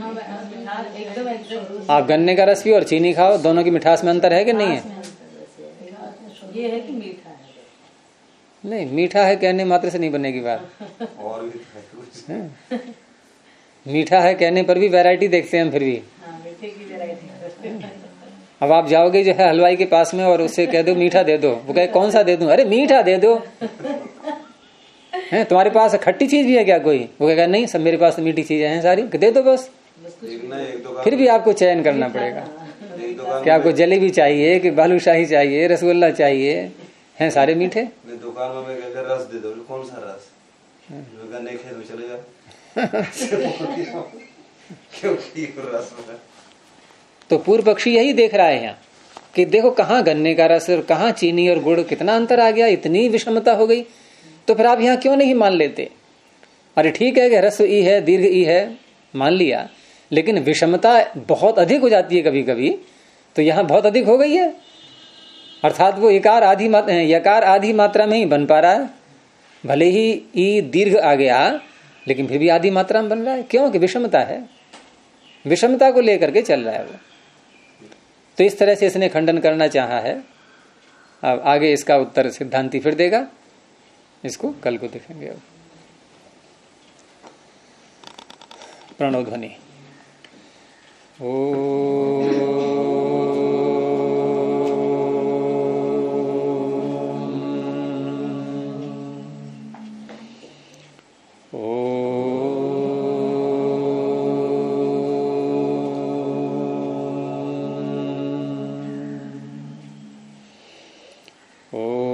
एकदम आप गन्ने का रस भी और चीनी खाओ, दोनों की मिठास में अंतर है कि नहीं है? ये है कि मीठा है? नहीं, मीठा है कहने मात्र से नहीं बनेगी बात। और भी कुछ मीठा है कहने पर भी वैरायटी देखते हैं हम फिर भी। मीठे की वैरायटी। अब आप जाओगे जो है हलवाई के पास में और उससे कह दो मीठा दे दो, वो कहे कौन सा दे दूं? अरे मीठा दे दो। है तुम्हारे पास खट्टी चीज भी है क्या कोई? वो कहेगा नहीं, सब मेरे पास तो मीठी चीजें हैं सारी, दे दो बस। फिर भी आपको चयन करना पड़ेगा कि आपको जलेबी चाहिए कि बालूशाही चाहिए, रसगुल्ला चाहिए, हैं सारे मीठे। दुकान में रस दे दो, कौन सा रस? गन्ने खेत में चले जाओ क्योंकि रस। तो पूर्व पक्षी यही देख रहा है यहाँ कि देखो कहाँ गन्ने का रस और कहाँ चीनी और गुड़, कितना अंतर आ गया, इतनी विषमता हो गई, तो फिर आप यहाँ क्यों नहीं मान लेते? अरे ठीक है कि ह्रस्व ई है, दीर्घ ई है, मान लिया, लेकिन विषमता बहुत अधिक हो जाती है कभी कभी, तो यहाँ बहुत अधिक हो गई है, अर्थात वो यकार आधी मात्रा में ही बन पा रहा है। भले ही ई दीर्घ आ गया लेकिन फिर भी आधी मात्रा में बन रहा है। क्यों? कि विषमता है, विषमता को लेकर के चल रहा है वो। तो इस तरह से इसने खंडन करना चाहा है। अब आगे इसका उत्तर सिद्धांति फिर देगा, इसको कल को देखेंगे। अब प्रणव ध्वनि। ओ